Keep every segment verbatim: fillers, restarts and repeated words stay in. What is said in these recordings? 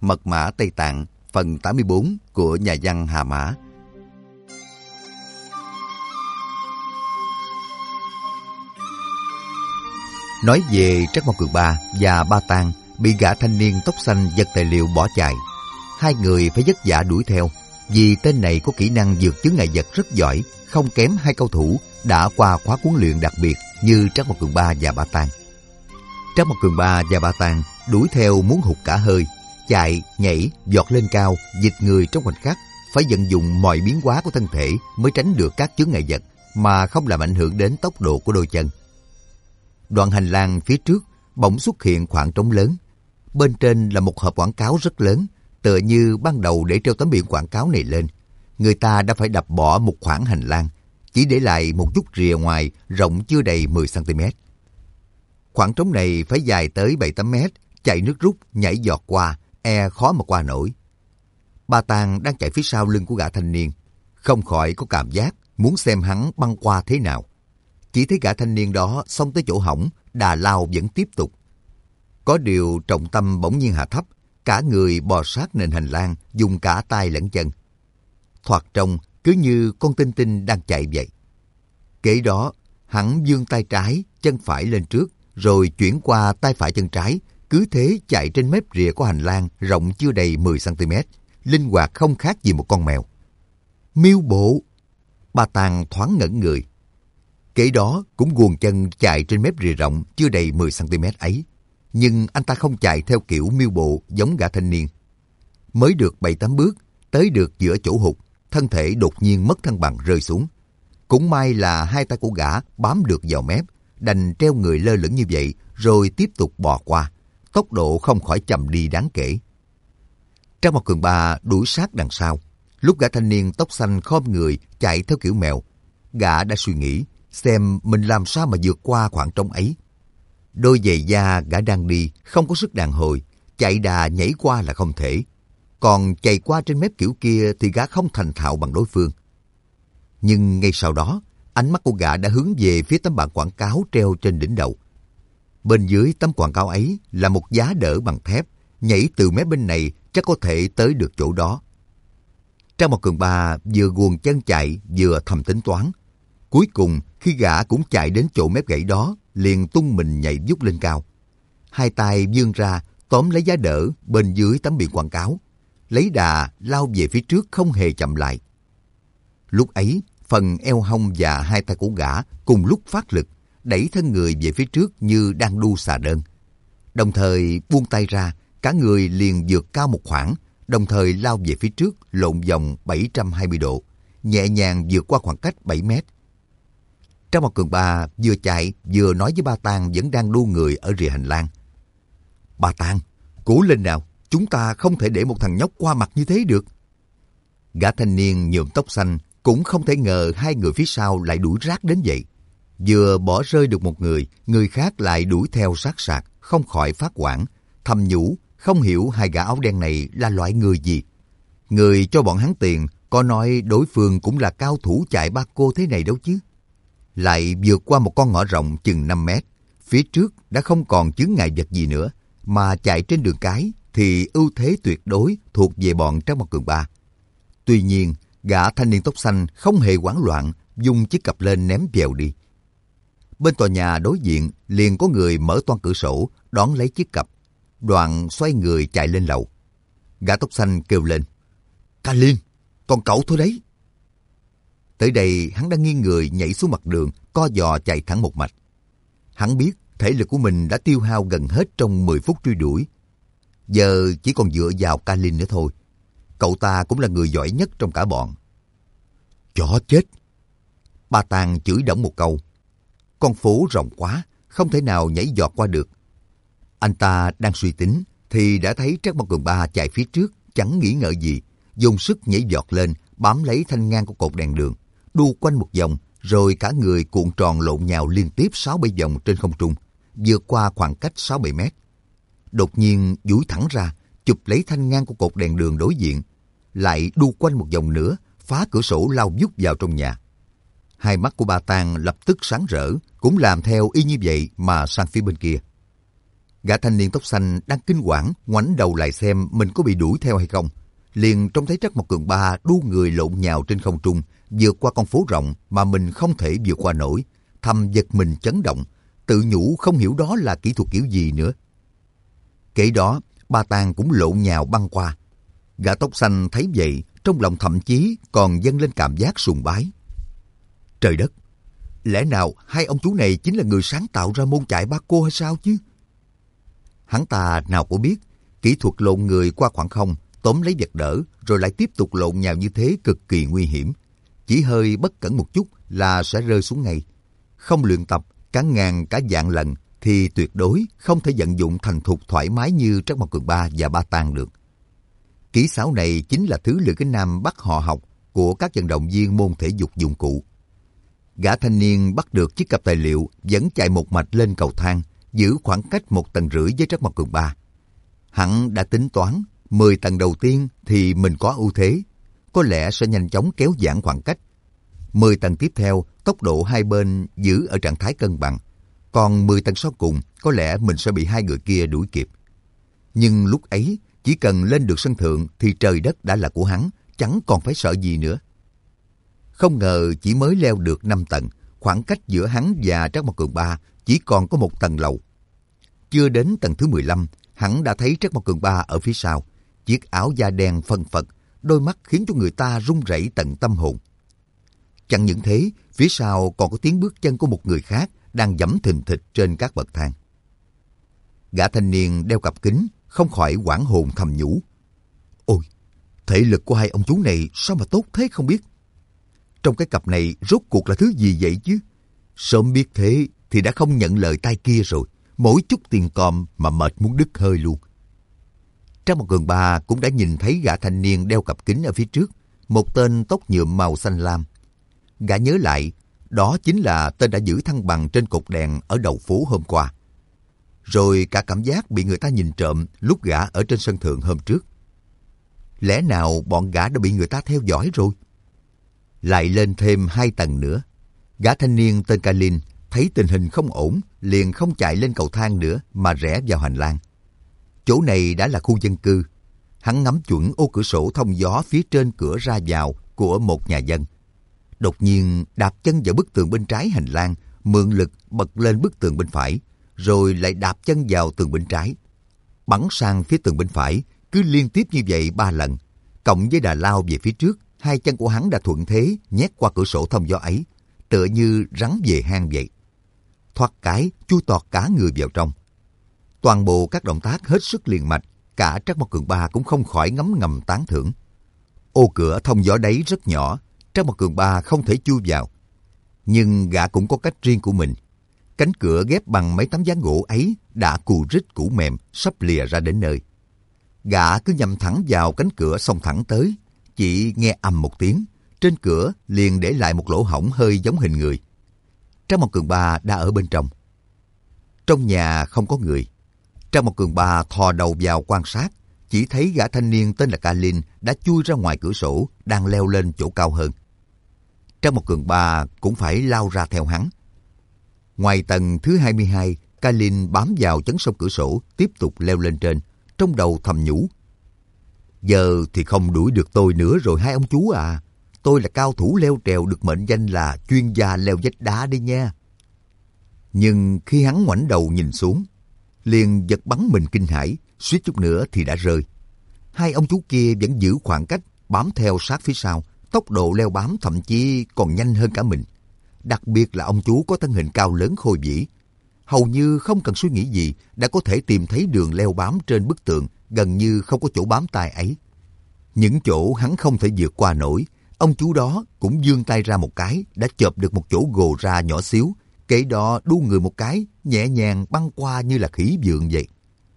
Mật mã Tây Tạng, phần tám mươi bốn của nhà văn Hà Mã. Nói về Trắc Mộc Cường Ba và Ba Tang bị gã thanh niên tóc xanh giật tài liệu bỏ chạy. Hai người phải vất vả đuổi theo, vì tên này có kỹ năng vượt chướng ngại vật rất giỏi, không kém hai cao thủ đã qua khóa huấn luyện đặc biệt như Trắc Mộc Cường Ba và Ba Tang. Trắc Mộc Cường Ba và Ba Tang đuổi theo muốn hụt cả hơi, chạy, nhảy, giọt lên cao, dịch người trong khoảnh khắc, phải vận dụng mọi biến hóa của thân thể mới tránh được các chướng ngại vật mà không làm ảnh hưởng đến tốc độ của đôi chân. Đoạn hành lang phía trước bỗng xuất hiện khoảng trống lớn. Bên trên là một hộp quảng cáo rất lớn, tựa như ban đầu để treo tấm biển quảng cáo này lên, người ta đã phải đập bỏ một khoảng hành lang, chỉ để lại một chút rìa ngoài rộng chưa đầy mười xăng ti mét. Khoảng trống này phải dài tới bảy tám mét, chạy nước rút, nhảy giọt qua, e khó mà qua nổi. Ba Tang đang chạy phía sau lưng của gã thanh niên, không khỏi có cảm giác muốn xem hắn băng qua thế nào. Chỉ thấy gã thanh niên đó xông tới chỗ hỏng, đà lao vẫn tiếp tục. Có điều trọng tâm bỗng nhiên hạ thấp, cả người bò sát nền hành lang, dùng cả tay lẫn chân. Thoạt trông cứ như con tinh tinh đang chạy vậy. Kế đó, hắn giương tay trái, chân phải lên trước, rồi chuyển qua tay phải chân trái, cứ thế chạy trên mép rìa của hành lang rộng chưa đầy mười xăng ti mét, linh hoạt không khác gì một con mèo. Miêu bộ! Ba Tang thoáng ngẩn người. Kế đó cũng guồng chân chạy trên mép rìa rộng chưa đầy mười xăng ti mét ấy. Nhưng anh ta không chạy theo kiểu miêu bộ giống gã thanh niên. Mới được bảy tám bước, tới được giữa chỗ hụt, thân thể đột nhiên mất thăng bằng rơi xuống. Cũng may là hai tay của gã bám được vào mép, đành treo người lơ lửng như vậy rồi tiếp tục bò qua. Tốc độ không khỏi chậm đi đáng kể. Trắc Mộc Cường Ba đuổi sát đằng sau. Lúc gã thanh niên tóc xanh khom người chạy theo kiểu mèo, gã đã suy nghĩ xem mình làm sao mà vượt qua khoảng trống ấy. Đôi giày da gã đang đi không có sức đàn hồi, chạy đà nhảy qua là không thể. Còn chạy qua trên mép kiểu kia thì gã không thành thạo bằng đối phương. Nhưng ngay sau đó, ánh mắt của gã đã hướng về phía tấm bảng quảng cáo treo trên đỉnh đầu. Bên dưới tấm quảng cáo ấy là một giá đỡ bằng thép, nhảy từ mép bên này chắc có thể tới được chỗ đó. Trắc Mộc Cường Ba vừa guồng chân chạy vừa thầm tính toán. Cuối cùng khi gã cũng chạy đến chỗ mép gãy đó, liền tung mình nhảy vút lên cao. Hai tay vươn ra tóm lấy giá đỡ bên dưới tấm biển quảng cáo, lấy đà lao về phía trước không hề chậm lại. Lúc ấy, phần eo hông và hai tay của gã cùng lúc phát lực, đẩy thân người về phía trước như đang đu xà đơn. Đồng thời buông tay ra, cả người liền vượt cao một khoảng, đồng thời lao về phía trước lộn vòng bảy trăm hai mươi độ, nhẹ nhàng vượt qua khoảng cách bảy mét. Trắc Mộc Cường Ba vừa chạy vừa nói với Ba Tang vẫn đang đu người ở rìa hành lang. Ba Tang, cố lên nào, chúng ta không thể để một thằng nhóc qua mặt như thế được. Gã thanh niên nhuộm tóc xanh cũng không thể ngờ hai người phía sau lại đuổi rát đến vậy. Vừa bỏ rơi được một người, người khác lại đuổi theo sát sạc, không khỏi phát hoảng, thầm nhủ không hiểu hai gã áo đen này là loại người gì. Người cho bọn hắn tiền có nói đối phương cũng là cao thủ chạy ba cô thế này đâu chứ. Lại vượt qua một con ngõ rộng chừng năm mét, phía trước đã không còn chướng ngại vật gì nữa, mà chạy trên đường cái thì ưu thế tuyệt đối thuộc về bọn Trắc Mộc Cường Ba. Tuy nhiên, gã thanh niên tóc xanh không hề hoảng loạn, dùng chiếc cặp lên ném vèo đi. Bên tòa nhà đối diện liền có người mở toang cửa sổ đón lấy chiếc cặp, đoạn xoay người chạy lên lầu. Gã tóc xanh kêu lên: Ca Liên, còn cậu thôi đấy. Tới đây hắn đã nghiêng người nhảy xuống mặt đường, co giò chạy thẳng một mạch. Hắn biết thể lực của mình đã tiêu hao gần hết trong mười phút truy đuổi. Giờ chỉ còn dựa vào Ca Liên nữa thôi. Cậu ta cũng là người giỏi nhất trong cả bọn. Chó chết! Ba Tang chửi đổng một câu. Con phố rộng quá, không thể nào nhảy giọt qua được. Anh ta đang suy tính thì đã thấy Trắc Mộc Cường Ba chạy phía trước, chẳng nghĩ ngợi gì, dùng sức nhảy giọt lên, bám lấy thanh ngang của cột đèn đường, đu quanh một vòng, rồi cả người cuộn tròn lộn nhào liên tiếp sáu bảy vòng trên không trung, vượt qua khoảng cách sáu bảy mét. Đột nhiên duỗi thẳng ra, chụp lấy thanh ngang của cột đèn đường đối diện, lại đu quanh một vòng nữa, phá cửa sổ lao vút vào trong nhà. Hai mắt của Ba Tang lập tức sáng rỡ, cũng làm theo y như vậy mà sang phía bên kia. Gã thanh niên tóc xanh đang kinh hoảng ngoảnh đầu lại xem mình có bị đuổi theo hay không. Liền trông thấy Trắc Mộc Cường Ba đu người lộn nhào trên không trung, vượt qua con phố rộng mà mình không thể vượt qua nổi. Thầm giật mình chấn động, tự nhủ không hiểu đó là kỹ thuật kiểu gì nữa. Kể đó, Ba Tang cũng lộn nhào băng qua. Gã tóc xanh thấy vậy, trong lòng thậm chí còn dâng lên cảm giác sùng bái. Trời đất! Lẽ nào hai ông chú này chính là người sáng tạo ra môn chạy ba cô hay sao chứ? Hắn ta nào có biết, kỹ thuật lộn người qua khoảng không, tóm lấy vật đỡ, rồi lại tiếp tục lộn nhào như thế cực kỳ nguy hiểm. Chỉ hơi bất cẩn một chút là sẽ rơi xuống ngay. Không luyện tập cả ngàn cả vạn lần thì tuyệt đối không thể vận dụng thành thục thoải mái như Trắc Mộc Cường Ba và Ba Tang được. Kỹ xảo này chính là thứ Lữ Cái Nam bắt họ học của các vận động viên môn thể dục dụng cụ. Gã thanh niên bắt được chiếc cặp tài liệu vẫn chạy một mạch lên cầu thang, giữ khoảng cách một tầng rưỡi với Trắc Mộc Cường Ba. Hắn đã tính toán, mười tầng đầu tiên thì mình có ưu thế, có lẽ sẽ nhanh chóng kéo giãn khoảng cách. mười tầng tiếp theo, tốc độ hai bên giữ ở trạng thái cân bằng, còn mười tầng sau cùng có lẽ mình sẽ bị hai người kia đuổi kịp. Nhưng lúc ấy, chỉ cần lên được sân thượng thì trời đất đã là của hắn, chẳng còn phải sợ gì nữa. Không ngờ chỉ mới leo được năm tầng, khoảng cách giữa hắn và Trắc Mộc Cường Ba chỉ còn có một tầng lầu. Chưa đến tầng thứ mười lăm, hắn đã thấy Trắc Mộc Cường Ba ở phía sau. Chiếc áo da đen phân phật, đôi mắt khiến cho người ta run rẩy tận tâm hồn. Chẳng những thế, phía sau còn có tiếng bước chân của một người khác đang giẫm thình thịch trên các bậc thang. Gã thanh niên đeo cặp kính, không khỏi hoảng hồn thầm nhủ. Ôi, thể lực của hai ông chú này sao mà tốt thế không biết. Trong cái cặp này rốt cuộc là thứ gì vậy chứ? Sớm biết thế thì đã không nhận lời tay kia rồi. Mỗi chút tiền còm mà mệt muốn đứt hơi luôn. Trắc Mộc Cường Ba cũng đã nhìn thấy gã thanh niên đeo cặp kính ở phía trước, một tên tóc nhuộm màu xanh lam. Gã nhớ lại, đó chính là tên đã giữ thăng bằng trên cột đèn ở đầu phố hôm qua. Rồi cả cảm giác bị người ta nhìn trộm lúc gã ở trên sân thượng hôm trước. Lẽ nào bọn gã đã bị người ta theo dõi rồi? Lại lên thêm hai tầng nữa. Gã thanh niên tên Kalin thấy tình hình không ổn, liền không chạy lên cầu thang nữa mà rẽ vào hành lang. Chỗ này đã là khu dân cư. Hắn ngắm chuẩn ô cửa sổ thông gió phía trên cửa ra vào của một nhà dân. Đột nhiên đạp chân vào bức tường bên trái hành lang, mượn lực bật lên bức tường bên phải, rồi lại đạp chân vào tường bên trái. Bắn sang phía tường bên phải, cứ liên tiếp như vậy ba lần. Cộng với đà lao về phía trước, hai chân của hắn đã thuận thế nhét qua cửa sổ thông gió ấy, tựa như rắn về hang vậy. Thoát cái, chui tọt cả người vào trong. Toàn bộ các động tác hết sức liền mạch, cả Trắc Mộc Cường Ba cũng không khỏi ngấm ngầm tán thưởng. Ô cửa thông gió đấy rất nhỏ, Trắc Mộc Cường Ba không thể chui vào. Nhưng gã cũng có cách riêng của mình. Cánh cửa ghép bằng mấy tấm ván gỗ ấy đã cù rích cũ mềm, sắp lìa ra đến nơi. Gã cứ nhắm thẳng vào cánh cửa xông thẳng tới, chỉ nghe ầm một tiếng, trên cửa liền để lại một lỗ hổng hơi giống hình người. Trắc Mộc Cường Ba đã ở bên trong. Trong nhà không có người. Trắc Mộc Cường Ba thò đầu vào quan sát, chỉ thấy gã thanh niên tên là Kalin đã chui ra ngoài cửa sổ, đang leo lên chỗ cao hơn. Trắc Mộc Cường Ba cũng phải lao ra theo hắn. Ngoài tầng thứ hai mươi hai, Kalin bám vào chấn song cửa sổ, tiếp tục leo lên trên, trong đầu thầm nhủ. Giờ thì không đuổi được tôi nữa rồi hai ông chú à. Tôi là cao thủ leo trèo được mệnh danh là chuyên gia leo vách đá đấy nha. Nhưng khi hắn ngoảnh đầu nhìn xuống, liền giật bắn mình kinh hãi, suýt chút nữa thì đã rơi. Hai ông chú kia vẫn giữ khoảng cách, bám theo sát phía sau, tốc độ leo bám thậm chí còn nhanh hơn cả mình. Đặc biệt là ông chú có thân hình cao lớn khôi vĩ, hầu như không cần suy nghĩ gì đã có thể tìm thấy đường leo bám trên bức tường, gần như không có chỗ bám tay ấy. Những chỗ hắn không thể vượt qua nổi, ông chú đó cũng vươn tay ra một cái, đã chộp được một chỗ gồ ra nhỏ xíu, kế đó đu người một cái, nhẹ nhàng băng qua như là khỉ vượn vậy.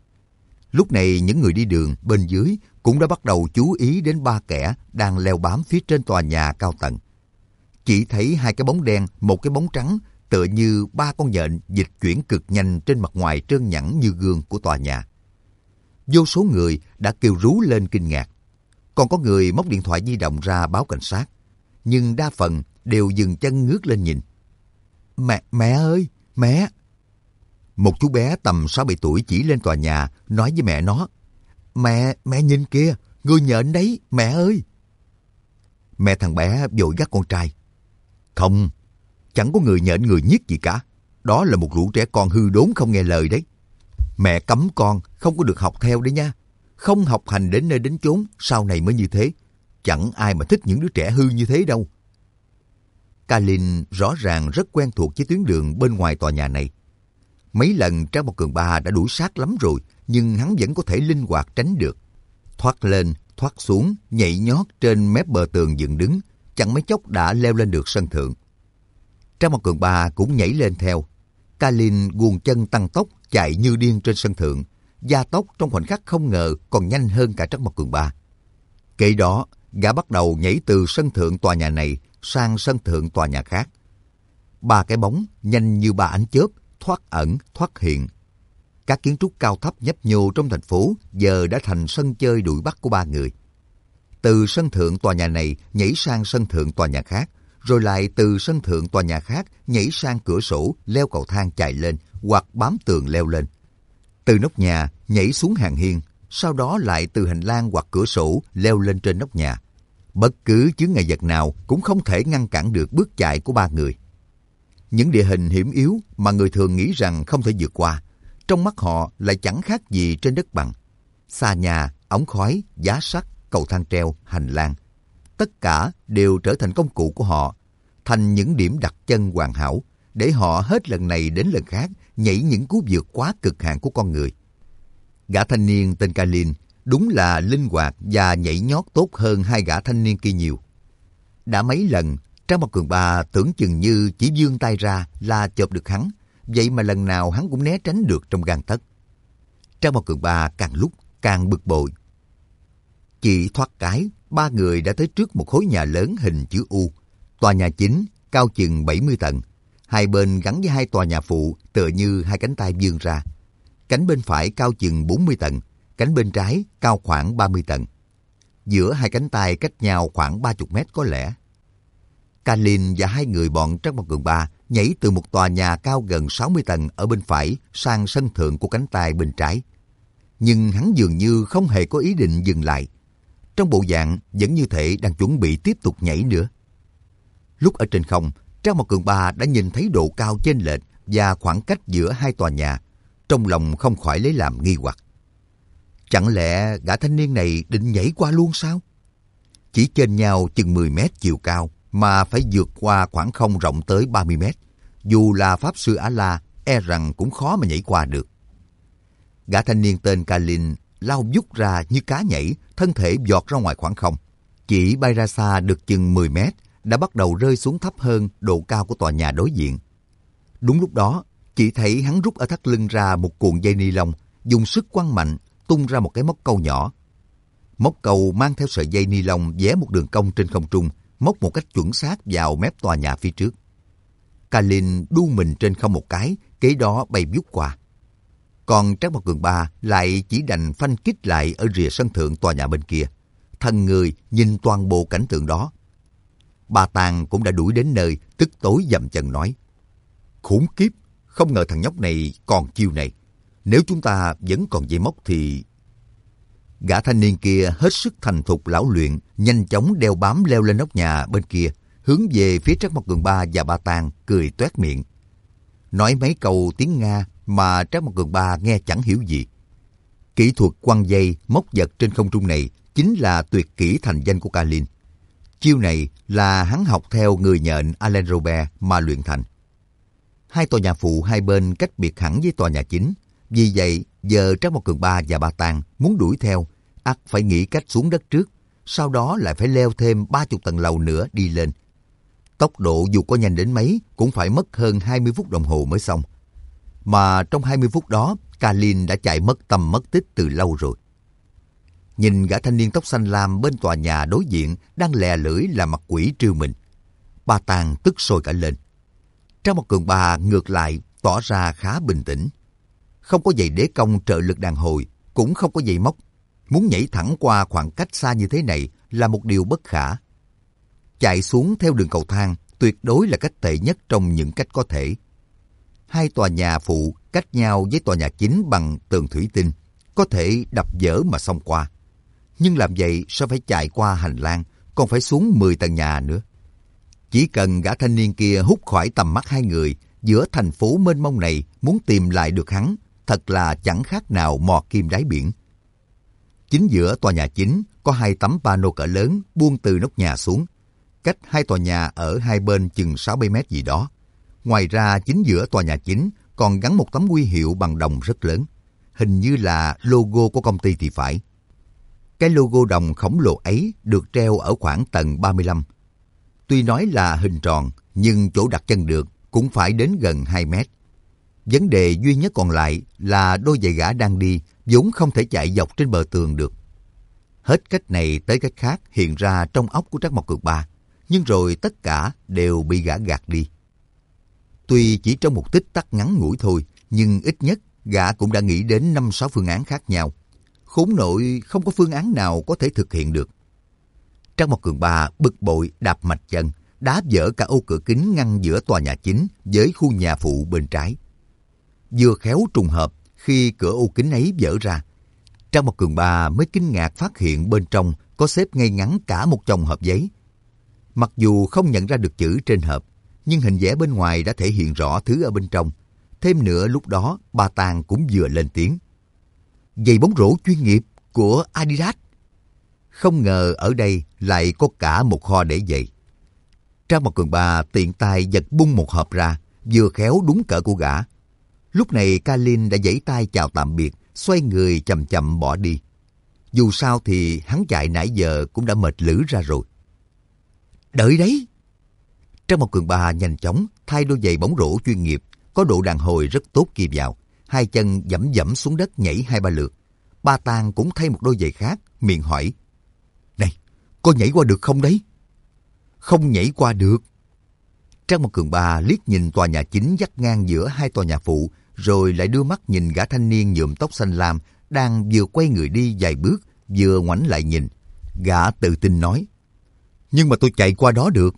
Lúc này những người đi đường bên dưới cũng đã bắt đầu chú ý đến ba kẻ đang leo bám phía trên tòa nhà cao tầng. Chỉ thấy hai cái bóng đen, một cái bóng trắng, tựa như ba con nhện dịch chuyển cực nhanh trên mặt ngoài trơn nhẵn như gương của tòa nhà. Vô số người đã kêu rú lên kinh ngạc. Còn có người móc điện thoại di động ra báo cảnh sát, nhưng đa phần đều dừng chân ngước lên nhìn. Mẹ, mẹ ơi, mẹ! Một chú bé tầm sáu bảy tuổi chỉ lên tòa nhà, nói với mẹ nó, Mẹ, mẹ nhìn kìa, người nhện đấy, mẹ ơi. Mẹ thằng bé vội gắt con trai. Không, chẳng có người nhện người nhiếc gì cả. Đó là một lũ trẻ con hư đốn không nghe lời đấy. Mẹ cấm con không có được học theo đấy nha. Không học hành đến nơi đến chốn, sau này mới như thế. Chẳng ai mà thích những đứa trẻ hư như thế đâu. Kalin rõ ràng rất quen thuộc với tuyến đường bên ngoài tòa nhà này. Mấy lần Trang Một Cường Ba đã đuổi sát lắm rồi, nhưng hắn vẫn có thể linh hoạt tránh được. Thoát lên, thoát xuống, nhảy nhót trên mép bờ tường dựng đứng, chẳng mấy chốc đã leo lên được sân thượng. Trang Một Cường Ba cũng nhảy lên theo. Kalin guồng chân tăng tốc chạy như điên trên sân thượng, gia tốc trong khoảnh khắc không ngờ còn nhanh hơn cả Trang Một Cường Ba. Kể đó, gã bắt đầu nhảy từ sân thượng tòa nhà này sang sân thượng tòa nhà khác. Ba cái bóng nhanh như ba ánh chớp, thoát ẩn, thoát hiện. Các kiến trúc cao thấp nhấp nhô trong thành phố giờ đã thành sân chơi đuổi bắt của ba người. Từ sân thượng tòa nhà này nhảy sang sân thượng tòa nhà khác, rồi lại từ sân thượng tòa nhà khác nhảy sang cửa sổ, leo cầu thang chạy lên hoặc bám tường leo lên. Từ nóc nhà nhảy xuống hàng hiên, sau đó lại từ hành lang hoặc cửa sổ leo lên trên nóc nhà. Bất cứ chướng ngại vật nào cũng không thể ngăn cản được bước chạy của ba người. Những địa hình hiểm yếu mà người thường nghĩ rằng không thể vượt qua, trong mắt họ lại chẳng khác gì trên đất bằng. Xà nhà, ống khói, giá sắt, cầu thang treo, hành lang, tất cả đều trở thành công cụ của họ, thành những điểm đặt chân hoàn hảo để họ hết lần này đến lần khác nhảy những cú vượt quá cực hạn của con người. Gã thanh niên tên Kalin đúng là linh hoạt và nhảy nhót tốt hơn hai gã thanh niên kia nhiều. Đã mấy lần Trang Một Cường Ba tưởng chừng như chỉ vươn tay ra là chộp được hắn, vậy mà lần nào hắn cũng né tránh được trong gang tấc. Trang Một Cường Ba càng lúc càng bực bội. Chỉ thoát cái, ba người đã tới trước một khối nhà lớn hình chữ U. Tòa nhà chính cao chừng bảy mươi tầng, hai bên gắn với hai tòa nhà phụ tựa như hai cánh tay vươn ra. Cánh bên phải cao chừng bốn mươi tầng, cánh bên trái cao khoảng ba mươi tầng. Giữa hai cánh tay cách nhau khoảng ba mươi mét có lẽ. Kalin và hai người bọn Trang Một Cường Ba nhảy từ một tòa nhà cao gần sáu mươi tầng ở bên phải sang sân thượng của cánh tay bên trái. Nhưng hắn dường như không hề có ý định dừng lại. Trong bộ dạng vẫn như thể đang chuẩn bị tiếp tục nhảy nữa. Lúc ở trên không, Trang Một Cường Ba đã nhìn thấy độ cao chênh lệch và khoảng cách giữa hai tòa nhà. Trong lòng không khỏi lấy làm nghi hoặc. Chẳng lẽ gã thanh niên này định nhảy qua luôn sao? Chỉ chênh nhau chừng mười mét chiều cao mà phải vượt qua khoảng không rộng tới ba mươi mét. Dù là Pháp Sư A-La, e rằng cũng khó mà nhảy qua được. Gã thanh niên tên Kalin lao vút ra như cá nhảy, thân thể giọt ra ngoài khoảng không. Chỉ bay ra xa được chừng mười mét, đã bắt đầu rơi xuống thấp hơn độ cao của tòa nhà đối diện. Đúng lúc đó, chỉ thấy hắn rút ở thắt lưng ra một cuộn dây ni lông, dùng sức quăng mạnh, tung ra một cái móc câu nhỏ. Móc câu mang theo sợi dây ni lông vẽ một đường cong trên không trung, móc một cách chuẩn xác vào mép tòa nhà phía trước. Kalin đu mình trên không một cái, kế đó bay vút qua. Còn Trang Một Cường Ba lại chỉ đành phanh kích lại ở rìa sân thượng tòa nhà bên kia. Thân người nhìn toàn bộ cảnh tượng đó. Bà Tàng cũng đã đuổi đến nơi, tức tối dậm chân nói. Khủng khiếp, không ngờ thằng nhóc này còn chiêu này. Nếu chúng ta vẫn còn dây móc thì... Gã thanh niên kia hết sức thành thục lão luyện, nhanh chóng đeo bám leo lên nóc nhà bên kia, hướng về phía Trang Một Cường Ba và bà Tàng, cười toét miệng. Nói mấy câu tiếng Nga mà Trang Một Cường Ba nghe chẳng hiểu gì. Kỹ thuật quăng dây, móc vật trên không trung này chính là tuyệt kỹ thành danh của Kalin. Chiêu này là hắn học theo người nhện Alain Robert mà luyện thành. Hai tòa nhà phụ hai bên cách biệt hẳn với tòa nhà chính. Vì vậy, giờ Trang Một Cường Ba và bà Tàng muốn đuổi theo, ắt phải nghĩ cách xuống đất trước, sau đó lại phải leo thêm ba mươi tầng lầu nữa đi lên. Tốc độ dù có nhanh đến mấy cũng phải mất hơn hai mươi phút đồng hồ mới xong. Mà trong hai mươi phút đó, Kalin đã chạy mất tầm mất tích từ lâu rồi. Nhìn gã thanh niên tóc xanh lam bên tòa nhà đối diện đang lè lưỡi làm mặt quỷ trêu mình, bà Tàng tức sôi cả lên. Trang Một Cường Ba ngược lại tỏ ra khá bình tĩnh. Không có giày đế công trợ lực đàn hồi, cũng không có giày móc. Muốn nhảy thẳng qua khoảng cách xa như thế này là một điều bất khả. Chạy xuống theo đường cầu thang tuyệt đối là cách tệ nhất trong những cách có thể. hai tòa nhà phụ cách nhau với tòa nhà chính bằng tường thủy tinh, có thể đập dỡ mà xông qua. Nhưng làm vậy sẽ phải chạy qua hành lang, còn phải xuống mười tầng nhà nữa. Chỉ cần gã thanh niên kia hút khỏi tầm mắt hai người, giữa thành phố mênh mông này muốn tìm lại được hắn, thật là chẳng khác nào mò kim đáy biển. Chính giữa tòa nhà chính có hai tấm pano cỡ lớn buông từ nóc nhà xuống, cách hai tòa nhà ở hai bên chừng sáu bảy mét gì đó. Ngoài ra chính giữa tòa nhà chính còn gắn một tấm huy hiệu bằng đồng rất lớn, hình như là logo của công ty thì phải. Cái logo đồng khổng lồ ấy được treo ở khoảng tầng ba mươi lăm. Tuy nói là hình tròn, nhưng chỗ đặt chân được cũng phải đến gần hai mét. Vấn đề duy nhất còn lại là đôi giày gã đang đi vốn không thể chạy dọc trên bờ tường được. Hết cách này tới cách khác hiện ra trong óc của Trắc Mộc Cường Ba, nhưng rồi tất cả đều bị gã gạt đi. Tuy chỉ trong một tích tắc ngắn ngủi thôi, nhưng ít nhất gã cũng đã nghĩ đến năm sáu phương án khác nhau. Khốn nội không có phương án nào có thể thực hiện được. Trắc Mộc Cường Ba bực bội đạp mạch chân, đá vỡ cả ô cửa kính ngăn giữa tòa nhà chính với khu nhà phụ bên trái. Vừa khéo trùng hợp khi cửa ô kính ấy vỡ ra, Trắc Mộc Cường Ba mới kinh ngạc phát hiện bên trong có xếp ngay ngắn cả một chồng hộp giấy. Mặc dù không nhận ra được chữ trên hộp, nhưng hình vẽ bên ngoài đã thể hiện rõ thứ ở bên trong. Thêm nữa lúc đó Ba Tàng cũng vừa lên tiếng. Giày bóng rổ chuyên nghiệp của Adidas. Không ngờ ở đây lại có cả một kho để giày. Trắc Mộc Cường Ba tiện tay giật bung một hộp ra, vừa khéo đúng cỡ của gã. Lúc này Kalin đã giãy tay chào tạm biệt, xoay người chậm chậm bỏ đi. Dù sao thì hắn chạy nãy giờ cũng đã mệt lử ra rồi. Đợi đấy! Trắc Mộc Cường Ba nhanh chóng thay đôi giày bóng rổ chuyên nghiệp, có độ đàn hồi rất tốt kia vào. Hai chân dẫm dẫm xuống đất nhảy hai ba lượt. Ba Tàng cũng thay một đôi giày khác, miệng hỏi. Này, có nhảy qua được không đấy? Không nhảy qua được. Trắc Mộc Cường Ba liếc nhìn tòa nhà chính dắt ngang giữa hai tòa nhà phụ, rồi lại đưa mắt nhìn gã thanh niên nhuộm tóc xanh lam đang vừa quay người đi vài bước, vừa ngoảnh lại nhìn. Gã tự tin nói. Nhưng mà tôi chạy qua đó được.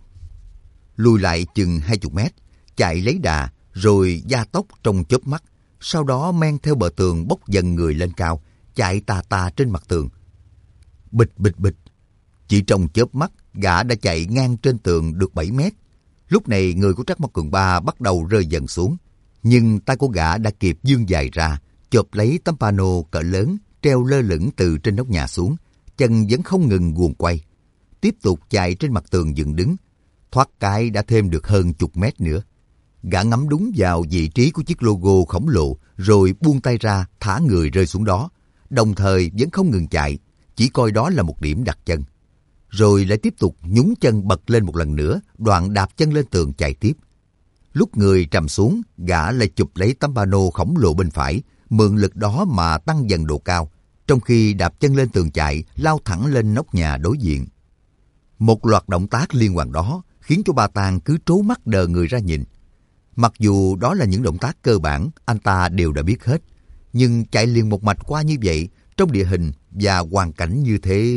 Lùi lại chừng hai chục mét, chạy lấy đà, rồi gia tốc trong chớp mắt. Sau đó men theo bờ tường bốc dần người lên cao, chạy tà tà trên mặt tường. Bịch bịch bịch. Chỉ trong chớp mắt, gã đã chạy ngang trên tường được bảy mét. Lúc này người của Trắc Mộc Cường Ba bắt đầu rơi dần xuống. Nhưng tay của gã đã kịp vươn dài ra, chộp lấy tấm pano cỡ lớn, treo lơ lửng từ trên nóc nhà xuống. Chân vẫn không ngừng guồng quay. Tiếp tục chạy trên mặt tường dựng đứng. Thoát cái đã thêm được hơn chục mét nữa. Gã ngắm đúng vào vị trí của chiếc logo khổng lồ, rồi buông tay ra thả người rơi xuống đó. Đồng thời vẫn không ngừng chạy, chỉ coi đó là một điểm đặt chân. Rồi lại tiếp tục nhún chân bật lên một lần nữa, đoạn đạp chân lên tường chạy tiếp. Lúc người trầm xuống, gã lại chụp lấy tấm pano khổng lồ bên phải, mượn lực đó mà tăng dần độ cao, trong khi đạp chân lên tường chạy, lao thẳng lên nóc nhà đối diện. Một loạt động tác liên hoàn đó khiến cho Ba Tàng cứ trố mắt đờ người ra nhìn. Mặc dù đó là những động tác cơ bản, anh ta đều đã biết hết, nhưng chạy liền một mạch qua như vậy, trong địa hình và hoàn cảnh như thế...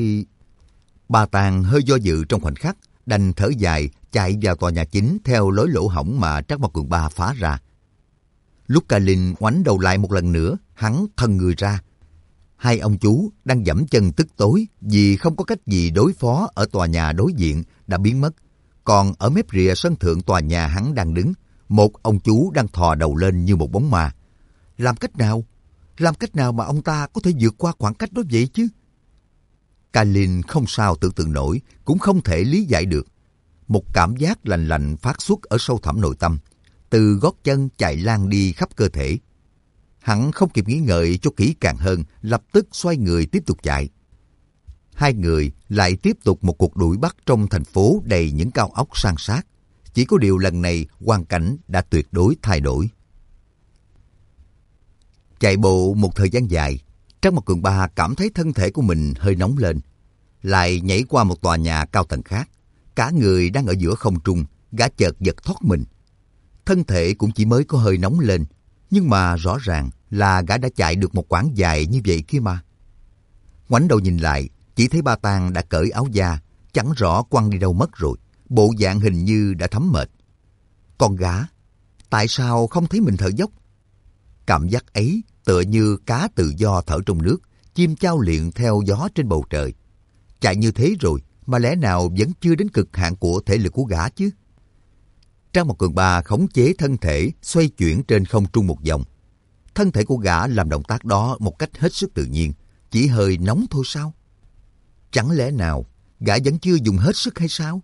Ba Tàng hơi do dự trong khoảnh khắc, đành thở dài chạy vào tòa nhà chính theo lối lỗ hổng mà Trắc Mộc Cường Ba phá ra. Lúc Kalin ngoảnh đầu lại một lần nữa, hắn thân người ra. Hai ông chú đang giẫm chân tức tối vì không có cách gì đối phó ở tòa nhà đối diện đã biến mất. Còn ở mép rìa sân thượng tòa nhà hắn đang đứng, một ông chú đang thò đầu lên như một bóng ma. Làm cách nào? Làm cách nào mà ông ta có thể vượt qua khoảng cách đó vậy chứ? Kalin không sao tưởng tượng nổi, cũng không thể lý giải được. Một cảm giác lành lạnh phát xuất ở sâu thẳm nội tâm, từ gót chân chạy lan đi khắp cơ thể. Hắn không kịp nghĩ ngợi cho kỹ càng hơn, lập tức xoay người tiếp tục chạy. Hai người lại tiếp tục một cuộc đuổi bắt trong thành phố đầy những cao ốc san sát. Chỉ có điều lần này hoàn cảnh đã tuyệt đối thay đổi. Chạy bộ một thời gian dài, Trắc Mộc Cường Ba cảm thấy thân thể của mình hơi nóng lên. Lại nhảy qua một tòa nhà cao tầng khác. Cả người đang ở giữa không trung, gã chợt giật thoát mình. Thân thể cũng chỉ mới có hơi nóng lên, nhưng mà rõ ràng là gã đã chạy được một quãng dài như vậy kia mà. Ngoảnh đầu nhìn lại, chỉ thấy Ba Tàng đã cởi áo da, chẳng rõ quăng đi đâu mất rồi, bộ dạng hình như đã thấm mệt. Con gã, Tại sao không thấy mình thở dốc? Cảm giác ấy tựa như cá tự do thở trong nước, chim chao luyện theo gió trên bầu trời. Chạy như thế rồi mà lẽ nào vẫn chưa đến cực hạn của thể lực của gã chứ? Trang Mộc Cường Ba khống chế thân thể xoay chuyển trên không trung một vòng. Thân thể của gã làm động tác đó một cách hết sức tự nhiên, chỉ hơi nóng thôi sao? Chẳng lẽ nào gã vẫn chưa dùng hết sức hay sao?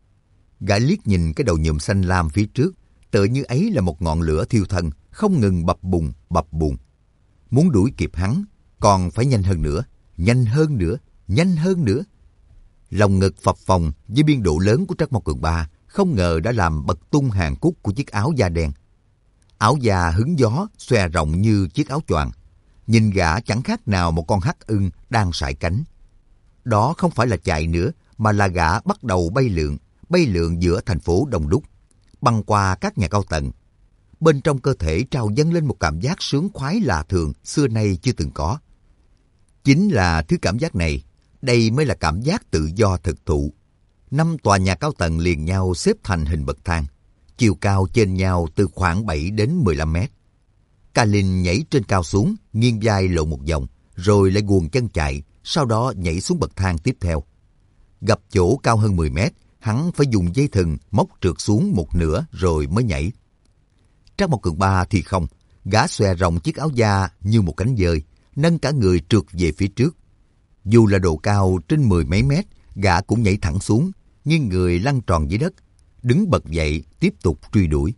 Gã liếc nhìn cái đầu nhuộm xanh lam phía trước, tựa như ấy là một ngọn lửa thiêu thân, không ngừng bập bùng, bập bùng. Muốn đuổi kịp hắn, còn phải nhanh hơn nữa, nhanh hơn nữa, nhanh hơn nữa. Lòng ngực phập phồng với biên độ lớn của Trắc Mộc Cường Ba không ngờ đã làm bật tung hàng cúc của chiếc áo da đen. Áo da hứng gió, xòe rộng như chiếc áo choàng. Nhìn gã chẳng khác nào một con hắc ưng đang sải cánh. Đó không phải là chạy nữa, mà là gã bắt đầu bay lượn, bay lượn giữa thành phố đông đúc, băng qua các nhà cao tầng. Bên trong cơ thể trào dâng lên một cảm giác sướng khoái lạ thường, xưa nay chưa từng có. Chính là thứ cảm giác này, đây mới là cảm giác tự do thực thụ. Năm tòa nhà cao tầng liền nhau xếp thành hình bậc thang, chiều cao trên nhau từ khoảng bảy đến mười lăm mét. Kalin nhảy trên cao xuống, nghiêng vai lộ một vòng, rồi lại guồng chân chạy, sau đó nhảy xuống bậc thang tiếp theo. Gặp chỗ cao hơn mười mét, hắn phải dùng dây thừng móc trượt xuống một nửa rồi mới nhảy. Trắc Mộc Cường Ba thì không, gã xòe rộng chiếc áo da như một cánh dơi, nâng cả người trượt về phía trước. Dù là độ cao trên mười mấy mét, gã cũng nhảy thẳng xuống, nghiêng người lăn tròn dưới đất, đứng bật dậy tiếp tục truy đuổi.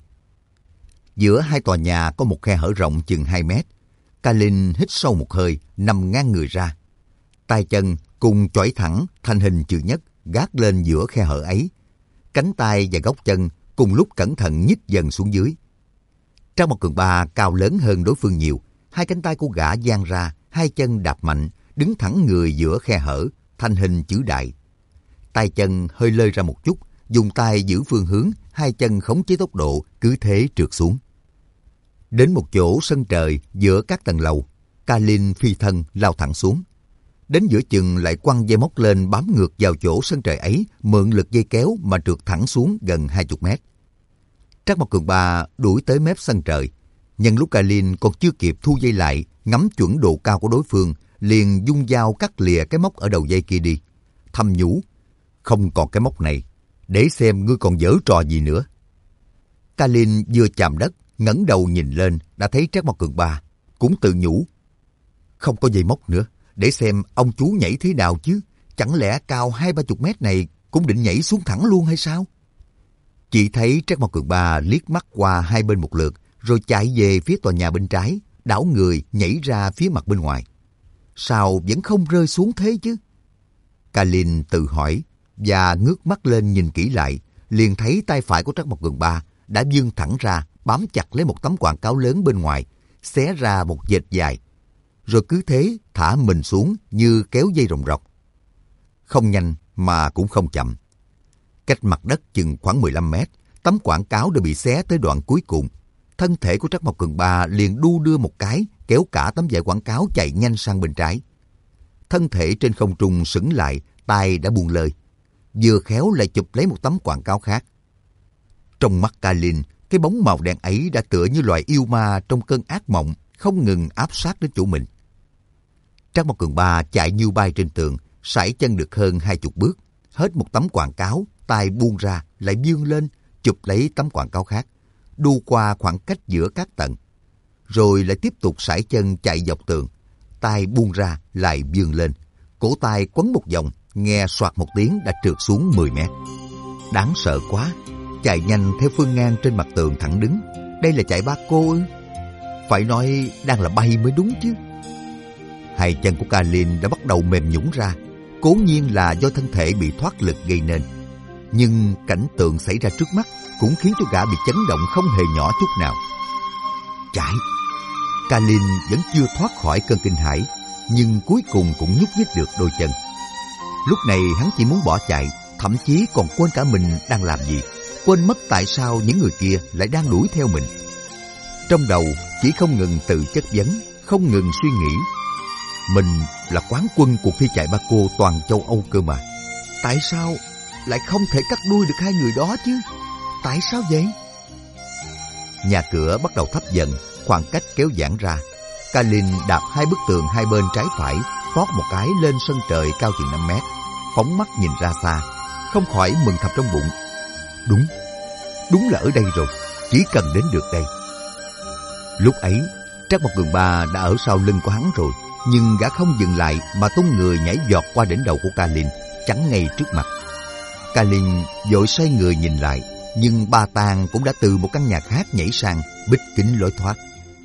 Giữa hai tòa nhà có một khe hở rộng chừng hai mét. Kalin hít sâu một hơi, nằm ngang người ra. Tay chân cùng chỏi thẳng thành hình chữ nhất gác lên giữa khe hở ấy. Cánh tay và góc chân cùng lúc cẩn thận nhích dần xuống dưới. Trang Mộc Cường Ba cao lớn hơn đối phương nhiều. Hai cánh tay của gã dang ra, hai chân đạp mạnh, đứng thẳng người giữa khe hở, thành hình chữ đại. Tay chân hơi lơi ra một chút, dùng tay giữ phương hướng, hai chân khống chế tốc độ, cứ thế trượt xuống. Đến một chỗ sân trời giữa các tầng lầu, Kalin phi thân lao thẳng xuống. Đến giữa chừng lại quăng dây móc lên bám ngược vào chỗ sân trời ấy, mượn lực dây kéo mà trượt thẳng xuống gần hai mươi mét. Trắc Mộc Cường Ba đuổi tới mép sân trời. Nhân lúc Kalin còn chưa kịp thu dây lại, ngắm chuẩn độ cao của đối phương, liền dung dao cắt lìa cái móc ở đầu dây kia đi. Thầm nhủ, không còn cái móc này, để xem ngươi còn giở trò gì nữa. Kalin vừa chạm đất, ngẩng đầu nhìn lên, đã thấy Trắc Mộc Cường Ba, cũng tự nhủ, không có dây móc nữa, để xem ông chú nhảy thế nào chứ, chẳng lẽ cao hai ba chục mét này cũng định nhảy xuống thẳng luôn hay sao? Chỉ thấy Trắc Mộc Cường Ba liếc mắt qua hai bên một lượt, rồi chạy về phía tòa nhà bên trái, đảo người nhảy ra phía mặt bên ngoài. Sao vẫn không rơi xuống thế chứ? Kalin tự hỏi và ngước mắt lên nhìn kỹ lại, liền thấy tay phải của Trắc Mộc Cường Ba đã vươn thẳng ra, bám chặt lấy một tấm quảng cáo lớn bên ngoài, xé ra một vệt dài, rồi cứ thế thả mình xuống như kéo dây rồng rọc. Không nhanh mà cũng không chậm. Cách mặt đất chừng khoảng mười lăm mét, tấm quảng cáo đã bị xé tới đoạn cuối cùng. Thân thể của Trắc Mộc Cường Ba liền đu đưa một cái, kéo cả tấm vải quảng cáo chạy nhanh sang bên trái. Thân thể trên không trung sững lại, tay đã buông lơi, vừa khéo lại chụp lấy một tấm quảng cáo khác. Trong mắt Kalin, cái bóng màu đen ấy đã tựa như loài yêu ma trong cơn ác mộng, không ngừng áp sát đến chỗ mình. Trắc Mộc Cường Ba chạy như bay trên tường, sải chân được hơn hai chục bước, hết một tấm quảng cáo, tay buông ra, lại vươn lên, chụp lấy tấm quảng cáo khác, đu qua khoảng cách giữa các tầng, rồi lại tiếp tục sải chân chạy dọc tường, tay buông ra, lại vươn lên, cổ tay quấn một vòng, nghe soạt một tiếng đã trượt xuống mười mét. Đáng sợ quá, chạy nhanh theo phương ngang trên mặt tường thẳng đứng, đây là chạy ba cô ư? Phải nói đang là bay mới đúng chứ. Hai chân của Kalin đã bắt đầu mềm nhũn ra, cố nhiên là do thân thể bị thoát lực gây nên. Nhưng cảnh tượng xảy ra trước mắt cũng khiến cho gã bị chấn động không hề nhỏ chút nào. Chạy! Kalin vẫn chưa thoát khỏi cơn kinh hãi, nhưng cuối cùng cũng nhúc nhích được đôi chân. Lúc này hắn chỉ muốn bỏ chạy, thậm chí còn quên cả mình đang làm gì, quên mất tại sao những người kia lại đang đuổi theo mình. Trong đầu chỉ không ngừng tự chất vấn, không ngừng suy nghĩ. Mình là quán quân cuộc thi chạy ba cô toàn châu Âu cơ mà. Tại sao lại không thể cắt đuôi được hai người đó chứ? Tại sao vậy? nhà cửa bắt đầu thấp dần, khoảng cách kéo giãn ra. Kalin đạp hai bức tường hai bên trái phải, tót một cái lên sân trời cao chừng năm mét, phóng mắt nhìn ra xa, không khỏi mừng thầm trong bụng. Đúng, đúng là ở đây rồi, chỉ cần đến được đây. Lúc ấy, Trác Mộc Cường Ba đã ở sau lưng của hắn rồi, nhưng gã không dừng lại mà tung người nhảy giọt qua đỉnh đầu của Kalin, chắn ngay trước mặt. Kalin vội xoay người nhìn lại, nhưng Ba Tàng cũng đã từ một căn nhà khác nhảy sang, bít kín lối thoát.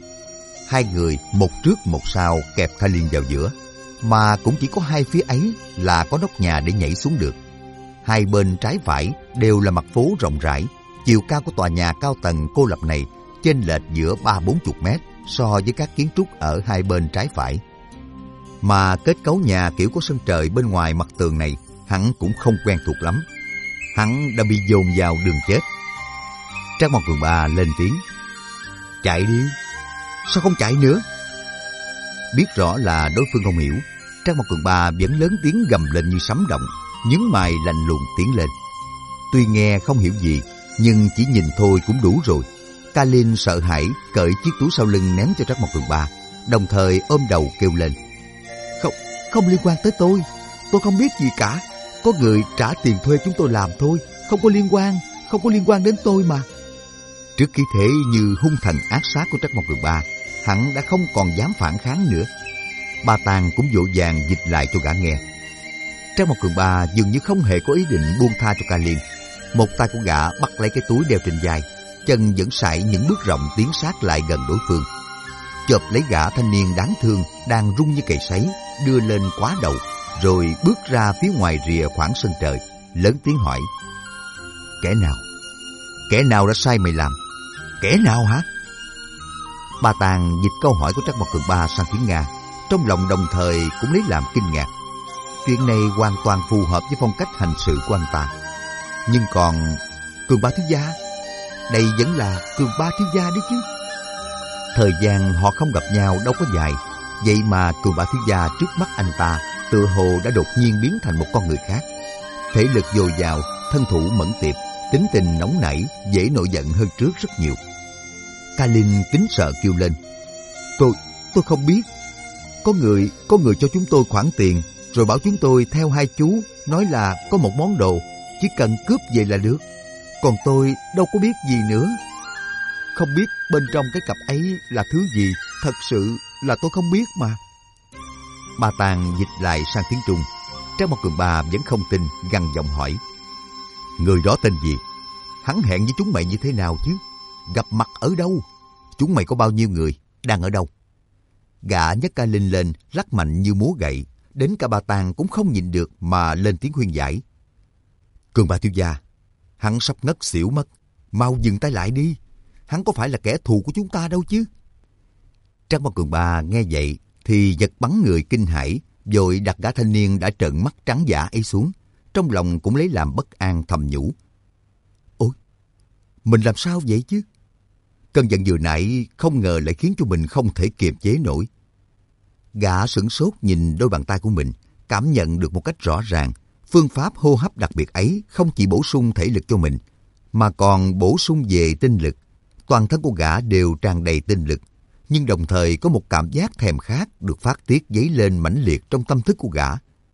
Hai người một trước một sau kẹp Kalin vào giữa, mà cũng chỉ có hai phía ấy là có nóc nhà để nhảy xuống được. Hai bên trái phải đều là mặt phố rộng rãi, chiều cao của tòa nhà cao tầng cô lập này chênh lệch giữa ba bốn chục mét so với các kiến trúc ở hai bên trái phải. Mà kết cấu nhà kiểu có sân trời bên ngoài mặt tường này hắn cũng không quen thuộc lắm. Hắn đã bị dồn vào đường chết. Trác Mộc Cường Ba lên tiếng. Chạy đi. Sao không chạy nữa? Biết rõ là đối phương không hiểu, Trác Mộc Cường Ba vẫn lớn tiếng gầm lên như sấm động, nhướng mày lạnh lùng tiến lên. Tuy nghe không hiểu gì, nhưng chỉ nhìn thôi cũng đủ rồi. Kalin sợ hãi cởi chiếc túi sau lưng ném cho Trác Mộc Cường Ba, đồng thời ôm đầu kêu lên. Không, không liên quan tới tôi. Tôi không biết gì cả. Có người trả tiền thuê chúng tôi làm thôi. Không có liên quan, không có liên quan đến tôi mà. Trước khí thế như hung thần ác sát của Trác Mộc Cường Ba, hắn đã không còn dám phản kháng nữa. Ba Tàng cũng vội vàng dịch lại cho gã nghe. Trác Mộc Cường Ba dường như không hề có ý định buông tha cho Kalin. Một tay của gã bắt lấy cái túi đeo trên vai, chân vẫn sải những bước rộng tiến sát lại gần đối phương, chộp lấy gã thanh niên đáng thương đang rung như cầy sấy, đưa lên quá đầu, rồi bước ra phía ngoài rìa khoảng sân trời, lớn tiếng hỏi. Kẻ nào? Kẻ nào đã sai mày làm? Kẻ nào hả? Ba Tàng dịch câu hỏi của Trác Mộc Cường Ba sang tiếng Nga, trong lòng đồng thời cũng lấy làm kinh ngạc. Chuyện này hoàn toàn phù hợp với phong cách hành sự của anh ta. Nhưng còn Cường Ba thiếu gia, đây vẫn là Cường Ba thiếu gia đấy chứ. Thời gian họ không gặp nhau đâu có dài, vậy mà Cường Ba thiếu gia trước mắt anh ta tựa hồ đã đột nhiên biến thành một con người khác. Thể lực dồi dào, thân thủ mẫn tiệp, tính tình nóng nảy, dễ nổi giận hơn trước rất nhiều. Kalin kính sợ kêu lên. Tôi, tôi không biết. Có người, có người cho chúng tôi khoản tiền, rồi bảo chúng tôi theo hai chú, nói là có một món đồ, chỉ cần cướp về là được. Còn tôi đâu có biết gì nữa. Không biết bên trong cái cặp ấy là thứ gì, thật sự là tôi không biết mà. Ba Tàng dịch lại sang tiếng Trung. Trác Mộc Cường Ba vẫn không tin, gằn giọng hỏi. Người đó tên gì? Hắn hẹn với chúng mày như thế nào chứ? Gặp mặt ở đâu? Chúng mày có bao nhiêu người? Đang ở đâu? Gã nhấc Kalin lên, lắc mạnh như múa gậy. Đến cả Ba Tàng cũng không nhịn được mà lên tiếng khuyên giải. Cường Ba thiếu gia, hắn sắp ngất xỉu mất. Mau dừng tay lại đi. Hắn có phải là kẻ thù của chúng ta đâu chứ? Trác Mộc Cường Ba nghe vậy thì giật bắn người kinh hãi, vội đặt gã thanh niên đã trợn mắt trắng dã ấy xuống. Trong lòng cũng lấy làm bất an thầm nhủ. Ôi, mình làm sao vậy chứ? Cơn giận vừa nãy không ngờ lại khiến cho mình không thể kiềm chế nổi. Gã sửng sốt nhìn đôi bàn tay của mình, cảm nhận được một cách rõ ràng, phương pháp hô hấp đặc biệt ấy không chỉ bổ sung thể lực cho mình, mà còn bổ sung về tinh lực. Toàn thân của gã đều tràn đầy tinh lực, nhưng đồng thời có một cảm giác thèm khát được phát tiết dấy lên mãnh liệt trong tâm thức của gã.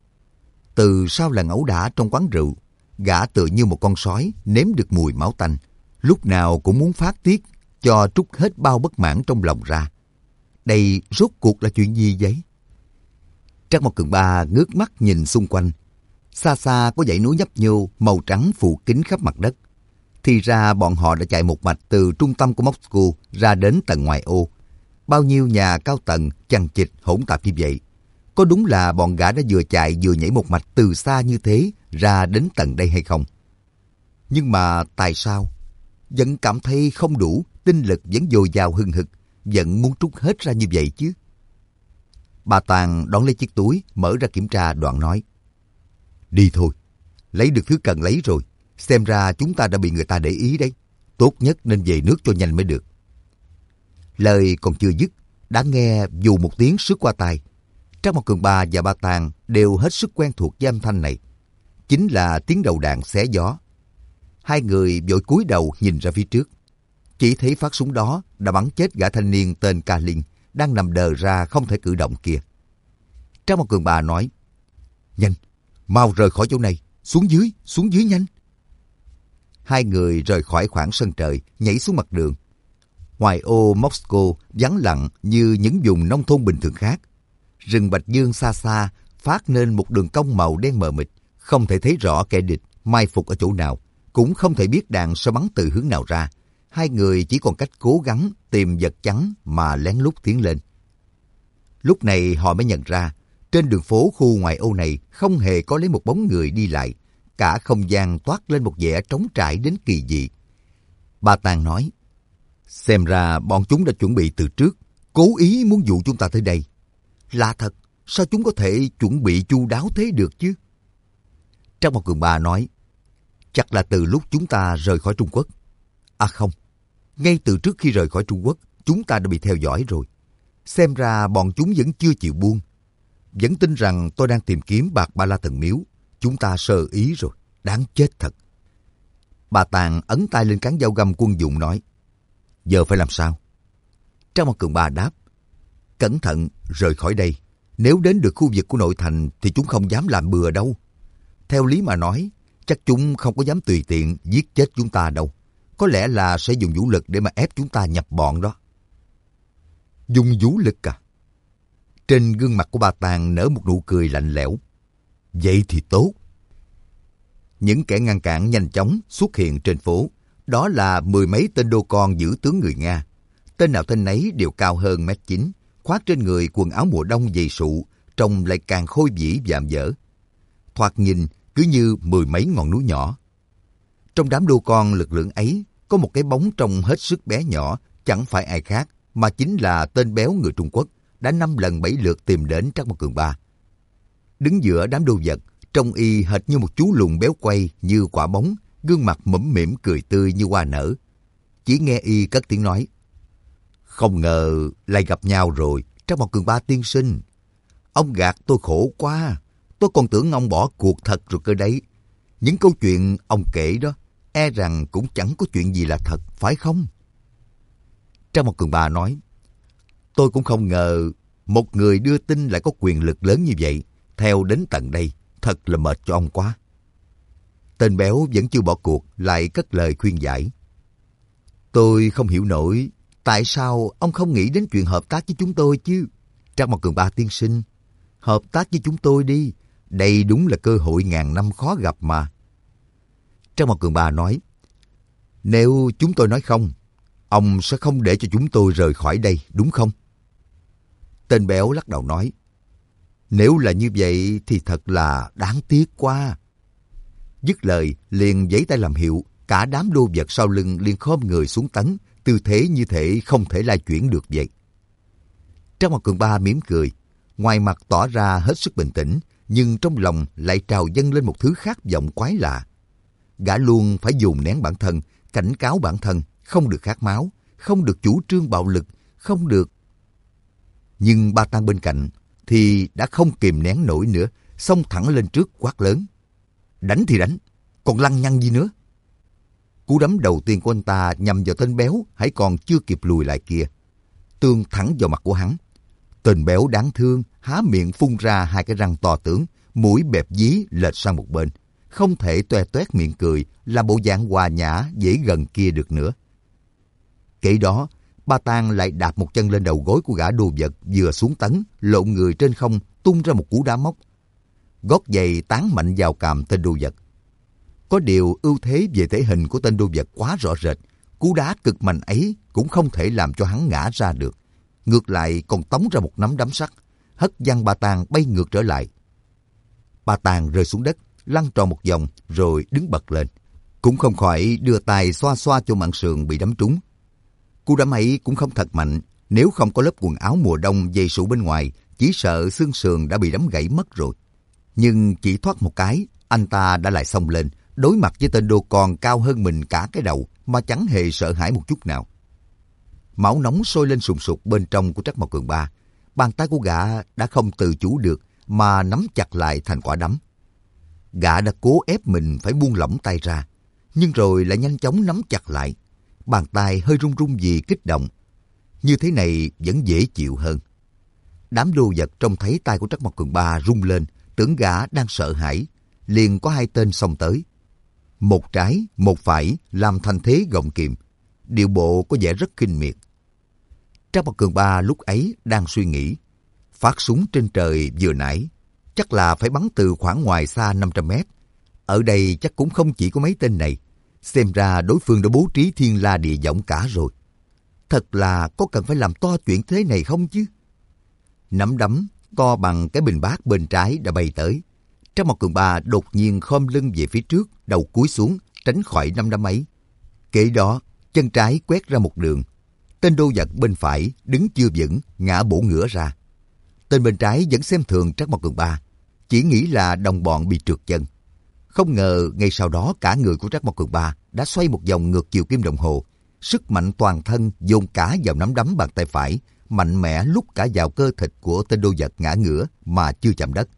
Từ sau lần ẩu đả trong quán rượu, gã tựa như một con sói nếm được mùi máu tanh, lúc nào cũng muốn phát tiết cho trút hết bao bất mãn trong lòng ra. Đây rốt cuộc là chuyện gì vậy? Trác Mộc Cường Ba ngước mắt nhìn xung quanh. Xa xa có dãy núi nhấp nhô màu trắng phủ kín khắp mặt đất. Thì ra bọn họ đã chạy một mạch từ trung tâm của Moscow ra đến tận ngoại ô. Bao nhiêu nhà cao tầng chằng chịt hỗn tạp như vậy. Có đúng là bọn gã đã vừa chạy vừa nhảy một mạch từ xa như thế ra đến tận đây hay không? Nhưng mà tại sao? Vẫn cảm thấy không đủ, tinh lực vẫn dồi dào hừng hực, vẫn muốn trút hết ra như vậy chứ. Bà Tàng đón lấy chiếc túi, mở ra kiểm tra đoạn nói. Đi thôi, lấy được thứ cần lấy rồi. Xem ra chúng ta đã bị người ta để ý đấy. Tốt nhất nên về nước cho nhanh mới được. Lời còn chưa dứt, đã nghe dù một tiếng sướt qua tai. Trác Mộc Cường Ba và Ba Tàng đều hết sức quen thuộc với âm thanh này. Chính là tiếng đầu đạn xé gió. Hai người vội cúi đầu nhìn ra phía trước. Chỉ thấy phát súng đó đã bắn chết gã thanh niên tên Ca Linh, đang nằm đờ ra không thể cử động kia. Trác Mộc Cường Ba nói, nhanh, mau rời khỏi chỗ này, xuống dưới, xuống dưới nhanh. Hai người rời khỏi khoảng sân trời, nhảy xuống mặt đường. Ngoài ô Moscow vắng lặng như những vùng nông thôn bình thường khác. Rừng bạch dương xa xa phát nên một đường cong màu đen mờ mịt, không thể thấy rõ kẻ địch mai phục ở chỗ nào, cũng không thể biết đạn sẽ bắn từ hướng nào ra. Hai người chỉ còn cách cố gắng tìm vật chắn mà lén lút tiến lên. Lúc này họ mới nhận ra, trên đường phố khu ngoại ô này không hề có lấy một bóng người đi lại, cả không gian toát lên một vẻ trống trải đến kỳ dị. Ba Tàng nói, xem ra bọn chúng đã chuẩn bị từ trước, cố ý muốn dụ chúng ta tới đây. Lạ thật, sao chúng có thể chuẩn bị chu đáo thế được chứ? Trác Mộc Cường Ba nói, chắc là từ lúc chúng ta rời khỏi Trung Quốc. À không, ngay từ trước khi rời khỏi Trung Quốc, chúng ta đã bị theo dõi rồi. Xem ra bọn chúng vẫn chưa chịu buông. Vẫn tin rằng tôi đang tìm kiếm bạc Ba La Thần Miếu. Chúng ta sơ ý rồi, đáng chết thật. Bà Tàng ấn tay lên cán dao găm quân dụng nói, giờ phải làm sao? Trác Mộc Cường Ba đáp, cẩn thận rời khỏi đây. Nếu đến được khu vực của nội thành thì chúng không dám làm bừa đâu. Theo lý mà nói, chắc chúng không có dám tùy tiện giết chết chúng ta đâu. Có lẽ là sẽ dùng vũ lực để mà ép chúng ta nhập bọn đó. Dùng vũ lực à? Trên gương mặt của Ba Tàng nở một nụ cười lạnh lẽo. Vậy thì tốt. Những kẻ ngăn cản nhanh chóng xuất hiện trên phố. Đó là mười mấy tên đô con giữ tướng người Nga. Tên nào tên nấy đều cao hơn mét chín, khoác trên người quần áo mùa đông dày sụ, trông lại càng khôi vĩ vạm vỡ. Thoạt nhìn cứ như mười mấy ngọn núi nhỏ. Trong đám đô con lực lượng ấy, có một cái bóng trông hết sức bé nhỏ, chẳng phải ai khác, mà chính là tên béo người Trung Quốc, đã năm lần bảy lượt tìm đến Trác Mộc Cường Ba. Đứng giữa đám đô vật, trông y hệt như một chú lùn béo quay như quả bóng, gương mặt mũm mỉm cười tươi như hoa nở. Chỉ nghe y cất tiếng nói, không ngờ lại gặp nhau rồi, Trác Mộc Cường Ba tiên sinh. Ông gạt tôi khổ quá, tôi còn tưởng ông bỏ cuộc thật rồi cơ đấy. Những câu chuyện ông kể đó, e rằng cũng chẳng có chuyện gì là thật, phải không? Trác Mộc Cường Ba nói, tôi cũng không ngờ một người đưa tin lại có quyền lực lớn như vậy, theo đến tận đây, thật là mệt cho ông quá. Tên béo vẫn chưa bỏ cuộc, lại cất lời khuyên giải. Tôi không hiểu nổi, tại sao ông không nghĩ đến chuyện hợp tác với chúng tôi chứ? Trác Mộc Cường Ba tiên sinh, hợp tác với chúng tôi đi, đây đúng là cơ hội ngàn năm khó gặp mà. Trác Mộc Cường Ba nói, nếu chúng tôi nói không, ông sẽ không để cho chúng tôi rời khỏi đây, đúng không? Tên béo lắc đầu nói, nếu là như vậy thì thật là đáng tiếc quá. Dứt lời, liền giãy tay làm hiệu, cả đám đô vật sau lưng liền khom người xuống tấn, tư thế như thể không thể lai chuyển được vậy. Trác Mộc Cường Ba mỉm cười, ngoài mặt tỏ ra hết sức bình tĩnh, nhưng trong lòng lại trào dâng lên một thứ khát vọng quái lạ. Gã luôn phải dồn nén bản thân, cảnh cáo bản thân, không được khát máu, không được chủ trương bạo lực, không được. Nhưng Ba Tàng bên cạnh thì đã không kìm nén nổi nữa, xông thẳng lên trước quát lớn. Đánh thì đánh, còn lăng nhăng gì nữa? Cú đấm đầu tiên của anh ta nhằm vào tên béo hãy còn chưa kịp lùi lại kia, tường thẳng vào mặt của hắn. Tên béo đáng thương há miệng phun ra hai cái răng to tướng, mũi bẹp dí lệch sang một bên, không thể toe toét miệng cười là bộ dạng hòa nhã dễ gần kia được nữa. Kể đó, Ba Tàng lại đạp một chân lên đầu gối của gã đồ vật vừa xuống tấn, lộn người trên không tung ra một cú đá móc. Gót giày tán mạnh vào cằm tên đồ vật. Có điều ưu thế về thể hình của tên đô vật quá rõ rệt, cú đá cực mạnh ấy cũng không thể làm cho hắn ngã ra được. Ngược lại còn tống ra một nắm đấm sắt, hất văng Ba Tàng bay ngược trở lại. Ba Tàng rơi xuống đất, lăn tròn một vòng rồi đứng bật lên. Cũng không khỏi đưa tay xoa xoa cho mạn sườn bị đấm trúng. Cú đấm ấy cũng không thật mạnh, nếu không có lớp quần áo mùa đông dày sụ bên ngoài, chỉ sợ xương sườn đã bị đấm gãy mất rồi. Nhưng chỉ thoát một cái, anh ta đã lại xông lên, đối mặt với tên đô con cao hơn mình cả cái đầu mà chẳng hề sợ hãi một chút nào. Máu nóng sôi lên sùng sục bên trong của Trác Mộc Cường Ba. Bàn tay của gã đã không tự chủ được mà nắm chặt lại thành quả đấm. Gã đã cố ép mình phải buông lỏng tay ra, nhưng rồi lại nhanh chóng nắm chặt lại. bàn tay hơi run run vì kích động. Như thế này vẫn dễ chịu hơn. Đám đô vật trông thấy tay của Trắc Mộc Cường Ba rung lên, tưởng gã đang sợ hãi, liền có hai tên xông tới. Một trái, một phải làm thành thế gọng kìm, điệu bộ có vẻ rất khinh miệt. Trắc Mộc Cường Ba lúc ấy đang suy nghĩ, phát súng trên trời vừa nãy chắc là phải bắn từ khoảng ngoài xa năm trăm mét. Ở đây chắc cũng không chỉ có mấy tên này. Xem ra đối phương đã bố trí thiên la địa võng cả rồi. Thật là có cần phải làm to chuyện thế này không chứ? Nắm đấm to bằng cái bình bát bên trái đã bay tới. Trắc Mộc Cường Ba đột nhiên khom lưng về phía trước, đầu cúi xuống, tránh khỏi nắm đấm ấy. Kế đó, chân trái quét ra một đường. Tên đô vật bên phải đứng chưa vững, ngã bổ ngửa ra. Tên bên trái vẫn xem thường Trắc Mộc Cường Ba, chỉ nghĩ là đồng bọn bị trượt chân. Không ngờ ngay sau đó cả người của Trắc Mộc Cường Ba đã xoay một vòng ngược chiều kim đồng hồ, sức mạnh toàn thân dồn cả vào nắm đấm bàn tay phải, mạnh mẽ lúc cả vào cơ thịt của tên đô vật ngã ngửa mà chưa chạm đất.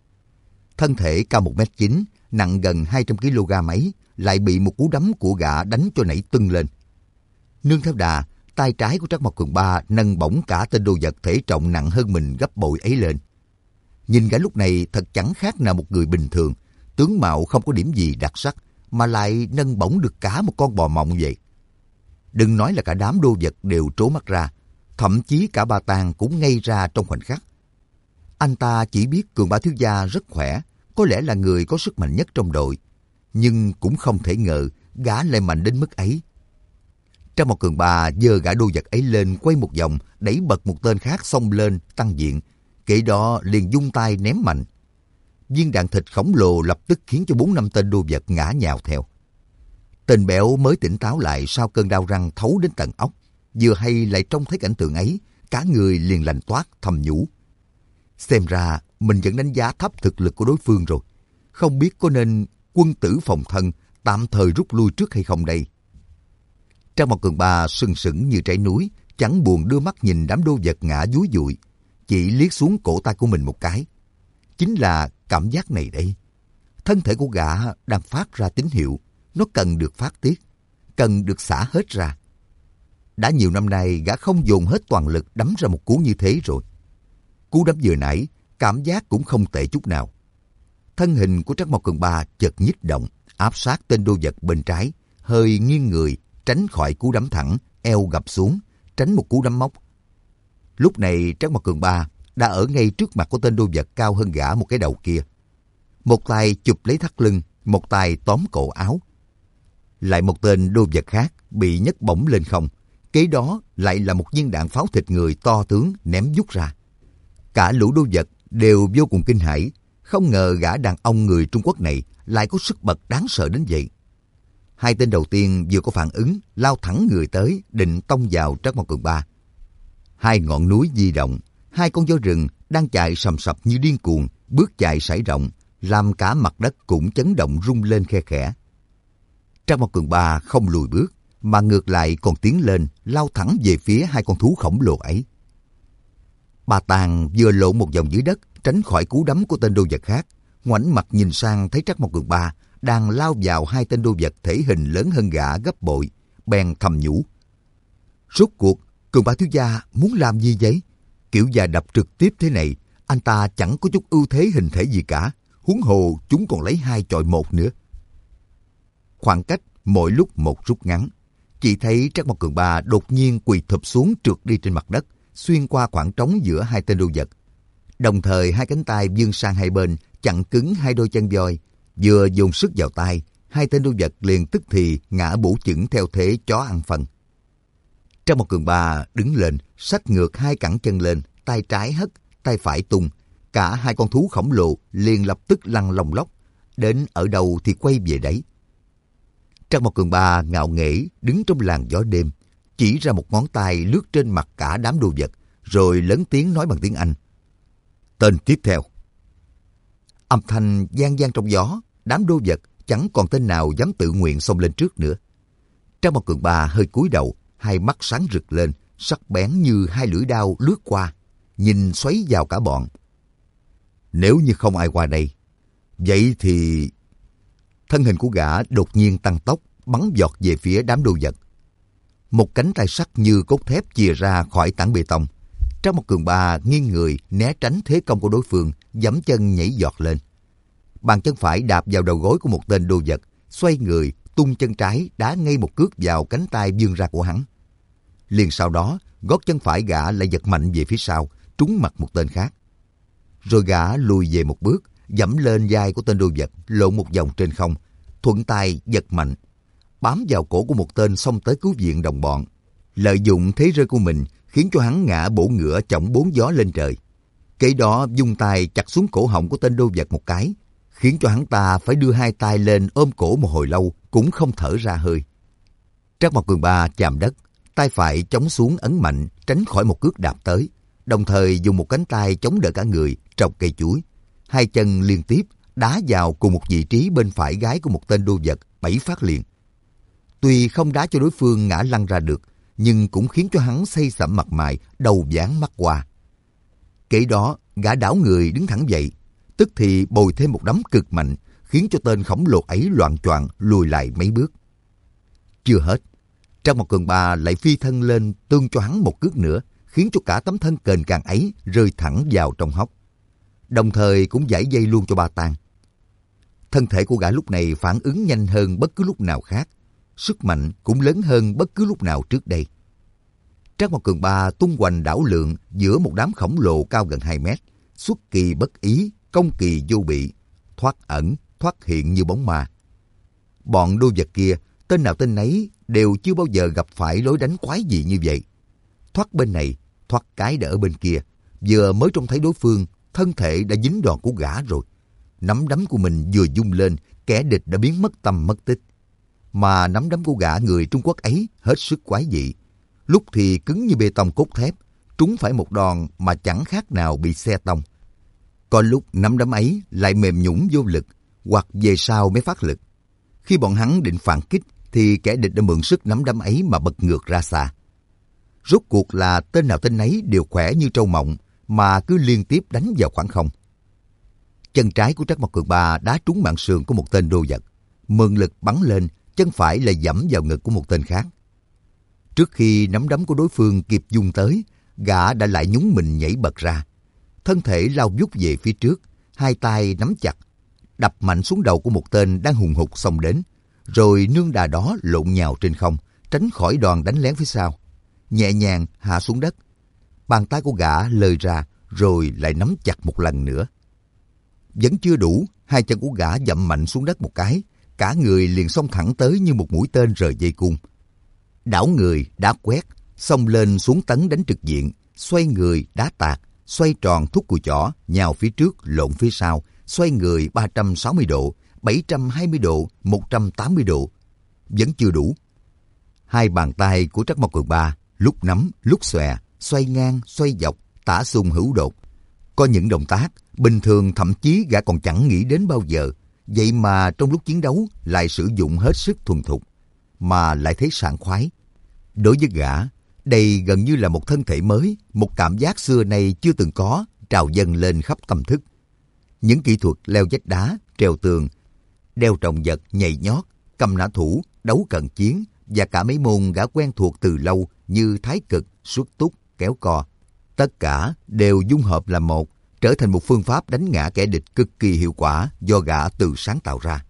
Thân thể cao một mét chín, nặng gần hai trăm ki lô gam ấy, lại bị một cú đấm của gã đánh cho nảy tưng lên. Nương theo đà, tay trái của Trắc Mộc Cường Ba nâng bổng cả tên đô vật thể trọng nặng hơn mình gấp bội ấy lên. Nhìn gã lúc này thật chẳng khác nào một người bình thường, tướng mạo không có điểm gì đặc sắc, mà lại nâng bổng được cả một con bò mộng vậy. Đừng nói là cả đám đô vật đều trố mắt ra, thậm chí cả Ba Tang cũng ngây ra trong khoảnh khắc. Anh ta chỉ biết Cường Ba thiếu gia rất khỏe, có lẽ là người có sức mạnh nhất trong đội, nhưng cũng không thể ngờ gã lại mạnh đến mức ấy. Trắc Mộc Cường Ba giơ gã đô vật ấy lên quay một vòng, đẩy bật một tên khác xông lên tăng diện, kể đó liền vung tay ném mạnh. Viên đạn thịt khổng lồ lập tức khiến cho bốn năm tên đô vật ngã nhào theo. Tên béo mới tỉnh táo lại sau cơn đau răng thấu đến tận óc, vừa hay lại trông thấy cảnh tượng ấy, cả người liền lạnh toát thầm nhủ. Xem ra mình vẫn đánh giá thấp thực lực của đối phương rồi, không biết có nên quân tử phòng thân tạm thời rút lui trước hay không đây. Trắc Mộc Cường Ba sừng sững như trái núi, chẳng buồn đưa mắt nhìn đám đô vật ngã dúi dụi, chỉ liếc xuống cổ tay của mình một cái. Chính là cảm giác này đây. Thân thể của gã đang phát ra tín hiệu, nó cần được phát tiết, cần được xả hết ra. Đã nhiều năm nay gã không dồn hết toàn lực đấm ra một cú như thế rồi. Cú đấm vừa nãy, cảm giác cũng không tệ chút nào. Thân hình của Trắc Mộc Cường Ba chợt nhích động, áp sát tên đô vật bên trái, hơi nghiêng người, tránh khỏi cú đấm thẳng, eo gập xuống, tránh một cú đấm móc. Lúc này Trắc Mộc Cường Ba đã ở ngay trước mặt của tên đô vật cao hơn gã một cái đầu kia. Một tay chụp lấy thắt lưng, một tay tóm cổ áo. Lại một tên đô vật khác bị nhấc bổng lên không. Kế đó lại là một viên đạn pháo thịt người to tướng ném vút ra. Cả lũ đô vật đều vô cùng kinh hãi, không ngờ gã đàn ông người Trung Quốc này lại có sức bật đáng sợ đến vậy. Hai tên đầu tiên vừa có phản ứng, lao thẳng người tới, định tông vào Trắc Mộc Cường Ba. Hai ngọn núi di động, hai con voi rừng đang chạy sầm sập như điên cuồng, bước chạy sải rộng, làm cả mặt đất cũng chấn động rung lên khe khẽ. Trắc Mộc Cường Ba không lùi bước, mà ngược lại còn tiến lên, lao thẳng về phía hai con thú khổng lồ ấy. Ba Tang vừa lộn một vòng dưới đất, tránh khỏi cú đấm của tên đô vật khác, ngoảnh mặt nhìn sang thấy Trắc Mộc Cường Ba đang lao vào hai tên đô vật thể hình lớn hơn gã gấp bội, bèn thầm nhủ. Rốt cuộc, Cường Ba thiếu gia muốn làm gì vậy? Kiểu già đập trực tiếp thế này, anh ta chẳng có chút ưu thế hình thể gì cả, huống hồ chúng còn lấy hai chọi một nữa. Khoảng cách mỗi lúc một rút ngắn, chỉ thấy Trắc Mộc Cường Ba đột nhiên quỳ thụp xuống trượt đi trên mặt đất, xuyên qua khoảng trống giữa hai tên đô vật. Đồng thời hai cánh tay vươn sang hai bên, chặn cứng hai đôi chân voi, vừa dồn sức vào tay, hai tên đô vật liền tức thì ngã bổ chững theo thế chó ăn phân. Trắc Mộc Cường Ba đứng lên, xách ngược hai cẳng chân lên, tay trái hất, tay phải tung, cả hai con thú khổng lồ liền lập tức lăn lông lóc, đến ở đâu thì quay về đấy. Trắc Mộc Cường Ba ngạo nghễ đứng trong làn gió đêm, chỉ ra một ngón tay lướt trên mặt cả đám đô vật, rồi lớn tiếng nói bằng tiếng Anh. Tên tiếp theo. Âm thanh vang vang trong gió, đám đô vật chẳng còn tên nào dám tự nguyện xông lên trước nữa. Trắc Mộc Cường Ba hơi cúi đầu, hai mắt sáng rực lên, sắc bén như hai lưỡi đao lướt qua, nhìn xoáy vào cả bọn. Nếu như không ai qua đây, vậy thì... Thân hình của gã đột nhiên tăng tốc, bắn giọt về phía đám đô vật. Một cánh tay sắt như cốt thép chìa ra khỏi tảng bê tông. Trác Mộc Cường Ba nghiêng người né tránh thế công của đối phương, giẫm chân nhảy giọt lên. Bàn chân phải đạp vào đầu gối của một tên đô vật, xoay người tung chân trái đá ngay một cước vào cánh tay vươn ra của hắn. Liền sau đó, gót chân phải gã lại giật mạnh về phía sau, trúng mặt một tên khác. Rồi gã lùi về một bước, giẫm lên vai của tên đô vật, lộn một vòng trên không, thuận tay giật mạnh, bám vào cổ của một tên xông tới cứu viện đồng bọn. Lợi dụng thế rơi của mình khiến cho hắn ngã bổ ngựa chổng bốn gió lên trời. Kế đó dùng tay chặt xuống cổ họng của tên đô vật một cái, khiến cho hắn ta phải đưa hai tay lên ôm cổ một hồi lâu cũng không thở ra hơi. Trác Mộc Cường Ba chạm đất, tay phải chống xuống ấn mạnh tránh khỏi một cước đạp tới, đồng thời dùng một cánh tay chống đỡ cả người trồng cây chuối. Hai chân liên tiếp đá vào cùng một vị trí bên phải gái của một tên đô vật, bảy phát liền. Tuy không đá cho đối phương ngã lăn ra được, nhưng cũng khiến cho hắn xây sẩm mặt mày, đầu váng mắt hoa. Kế đó, gã đảo người đứng thẳng dậy, tức thì bồi thêm một đấm cực mạnh, khiến cho tên khổng lồ ấy loạng choạng lùi lại mấy bước. Chưa hết, Trác Mộc Cường Ba lại phi thân lên tương cho hắn một cước nữa, khiến cho cả tấm thân kềnh càng ấy rơi thẳng vào trong hốc. Đồng thời cũng giãy dây luôn cho Ba Tang. Thân thể của gã lúc này phản ứng nhanh hơn bất cứ lúc nào khác, sức mạnh cũng lớn hơn bất cứ lúc nào trước đây. Trác Mộc Cường Ba tung hoành đảo lượn giữa một đám khổng lồ cao gần hai mét, xuất kỳ bất ý, công kỳ vô bị, thoát ẩn, thoát hiện như bóng ma. Bọn đô vật kia, tên nào tên nấy đều chưa bao giờ gặp phải lối đánh quái gì như vậy. Thoát bên này, thoát cái đỡ bên kia, vừa mới trông thấy đối phương, thân thể đã dính đòn của gã rồi. Nắm đấm của mình vừa vung lên, kẻ địch đã biến mất tăm mất tích. Mà nắm đấm của gã người Trung Quốc ấy hết sức quái dị. Lúc thì cứng như bê tông cốt thép, trúng phải một đòn mà chẳng khác nào bị xe tông. Có lúc nắm đấm ấy lại mềm nhũn vô lực, hoặc về sau mới phát lực. Khi bọn hắn định phản kích, thì kẻ địch đã mượn sức nắm đấm ấy mà bật ngược ra xa. Rốt cuộc là tên nào tên nấy đều khỏe như trâu mộng, mà cứ liên tiếp đánh vào khoảng không. Chân trái của Trác Mộc Cường Ba đá trúng mạng sườn của một tên đô vật, mượn lực bắn lên, chân phải lại giẫm vào ngực của một tên khác. Trước khi nắm đấm của đối phương kịp dung tới, gã đã lại nhún mình nhảy bật ra. Thân thể lao vút về phía trước, hai tay nắm chặt, đập mạnh xuống đầu của một tên đang hùng hục xông đến, rồi nương đà đó lộn nhào trên không, tránh khỏi đòn đánh lén phía sau. Nhẹ nhàng hạ xuống đất, bàn tay của gã lơi ra, rồi lại nắm chặt một lần nữa. Vẫn chưa đủ, hai chân của gã dậm mạnh xuống đất một cái, cả người liền xông thẳng tới như một mũi tên rời dây cung. Đảo người, đá quét, xông lên xuống tấn đánh trực diện, xoay người, đá tạt, xoay tròn thúc cùi chỏ, nhào phía trước, lộn phía sau, xoay người ba trăm sáu mươi độ, bảy trăm hai mươi độ, một trăm tám mươi độ. Vẫn chưa đủ. Hai bàn tay của Trác Mộc Cường Ba lúc nắm, lúc xòe, xoay ngang, xoay dọc, tả xung hữu đột. Có những động tác, bình thường thậm chí gã còn chẳng nghĩ đến bao giờ, vậy mà trong lúc chiến đấu lại sử dụng hết sức thuần thục, mà lại thấy sảng khoái. Đối với gã, đây gần như là một thân thể mới, một cảm giác xưa nay chưa từng có, trào dâng lên khắp tâm thức. Những kỹ thuật leo vách đá, trèo tường, đeo trọng vật, nhảy nhót, cầm nã thủ, đấu cận chiến và cả mấy môn gã quen thuộc từ lâu như thái cực, xuất túc, kéo co. Tất cả đều dung hợp làm một, trở thành một phương pháp đánh ngã kẻ địch cực kỳ hiệu quả do gã tự sáng tạo ra.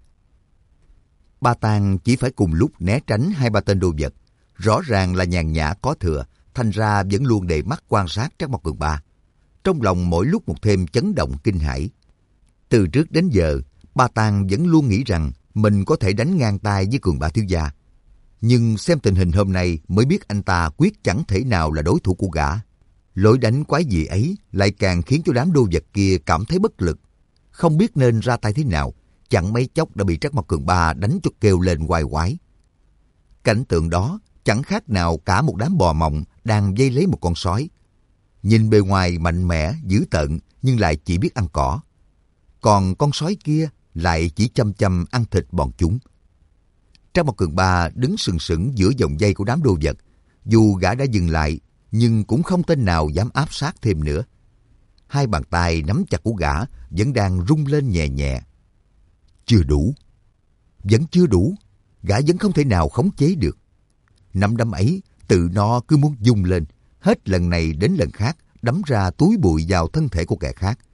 Ba Tang chỉ phải cùng lúc né tránh hai ba tên đô vật, rõ ràng là nhàn nhã có thừa, thành ra vẫn luôn để mắt quan sát Trác Mộc Cường Ba. Trong lòng mỗi lúc một thêm chấn động kinh hãi. Từ trước đến giờ, Ba Tang vẫn luôn nghĩ rằng mình có thể đánh ngang tay với Cường Ba thiếu gia. Nhưng xem tình hình hôm nay mới biết anh ta quyết chẳng thể nào là đối thủ của gã. Lối đánh quái dị ấy lại càng khiến cho đám đô vật kia cảm thấy bất lực, không biết nên ra tay thế nào, chẳng mấy chốc đã bị Trác Mộc Cường Ba đánh cho kêu lên oai oái. Cảnh tượng đó chẳng khác nào cả một đám bò mộng đang vây lấy một con sói. Nhìn bề ngoài mạnh mẽ, dữ tợn nhưng lại chỉ biết ăn cỏ. Còn con sói kia lại chỉ chăm chăm ăn thịt bọn chúng. Trác Mộc Cường Ba đứng sừng sững giữa vòng dây của đám đô vật. Dù gã đã dừng lại, nhưng cũng không tên nào dám áp sát thêm nữa. Hai bàn tay nắm chặt của gã vẫn đang rung lên nhẹ nhẹ. Chưa đủ. Vẫn chưa đủ. Gã vẫn không thể nào khống chế được. Nắm đấm ấy Tự nó cứ muốn dung lên, hết lần này đến lần khác đấm ra túi bụi vào thân thể của kẻ khác.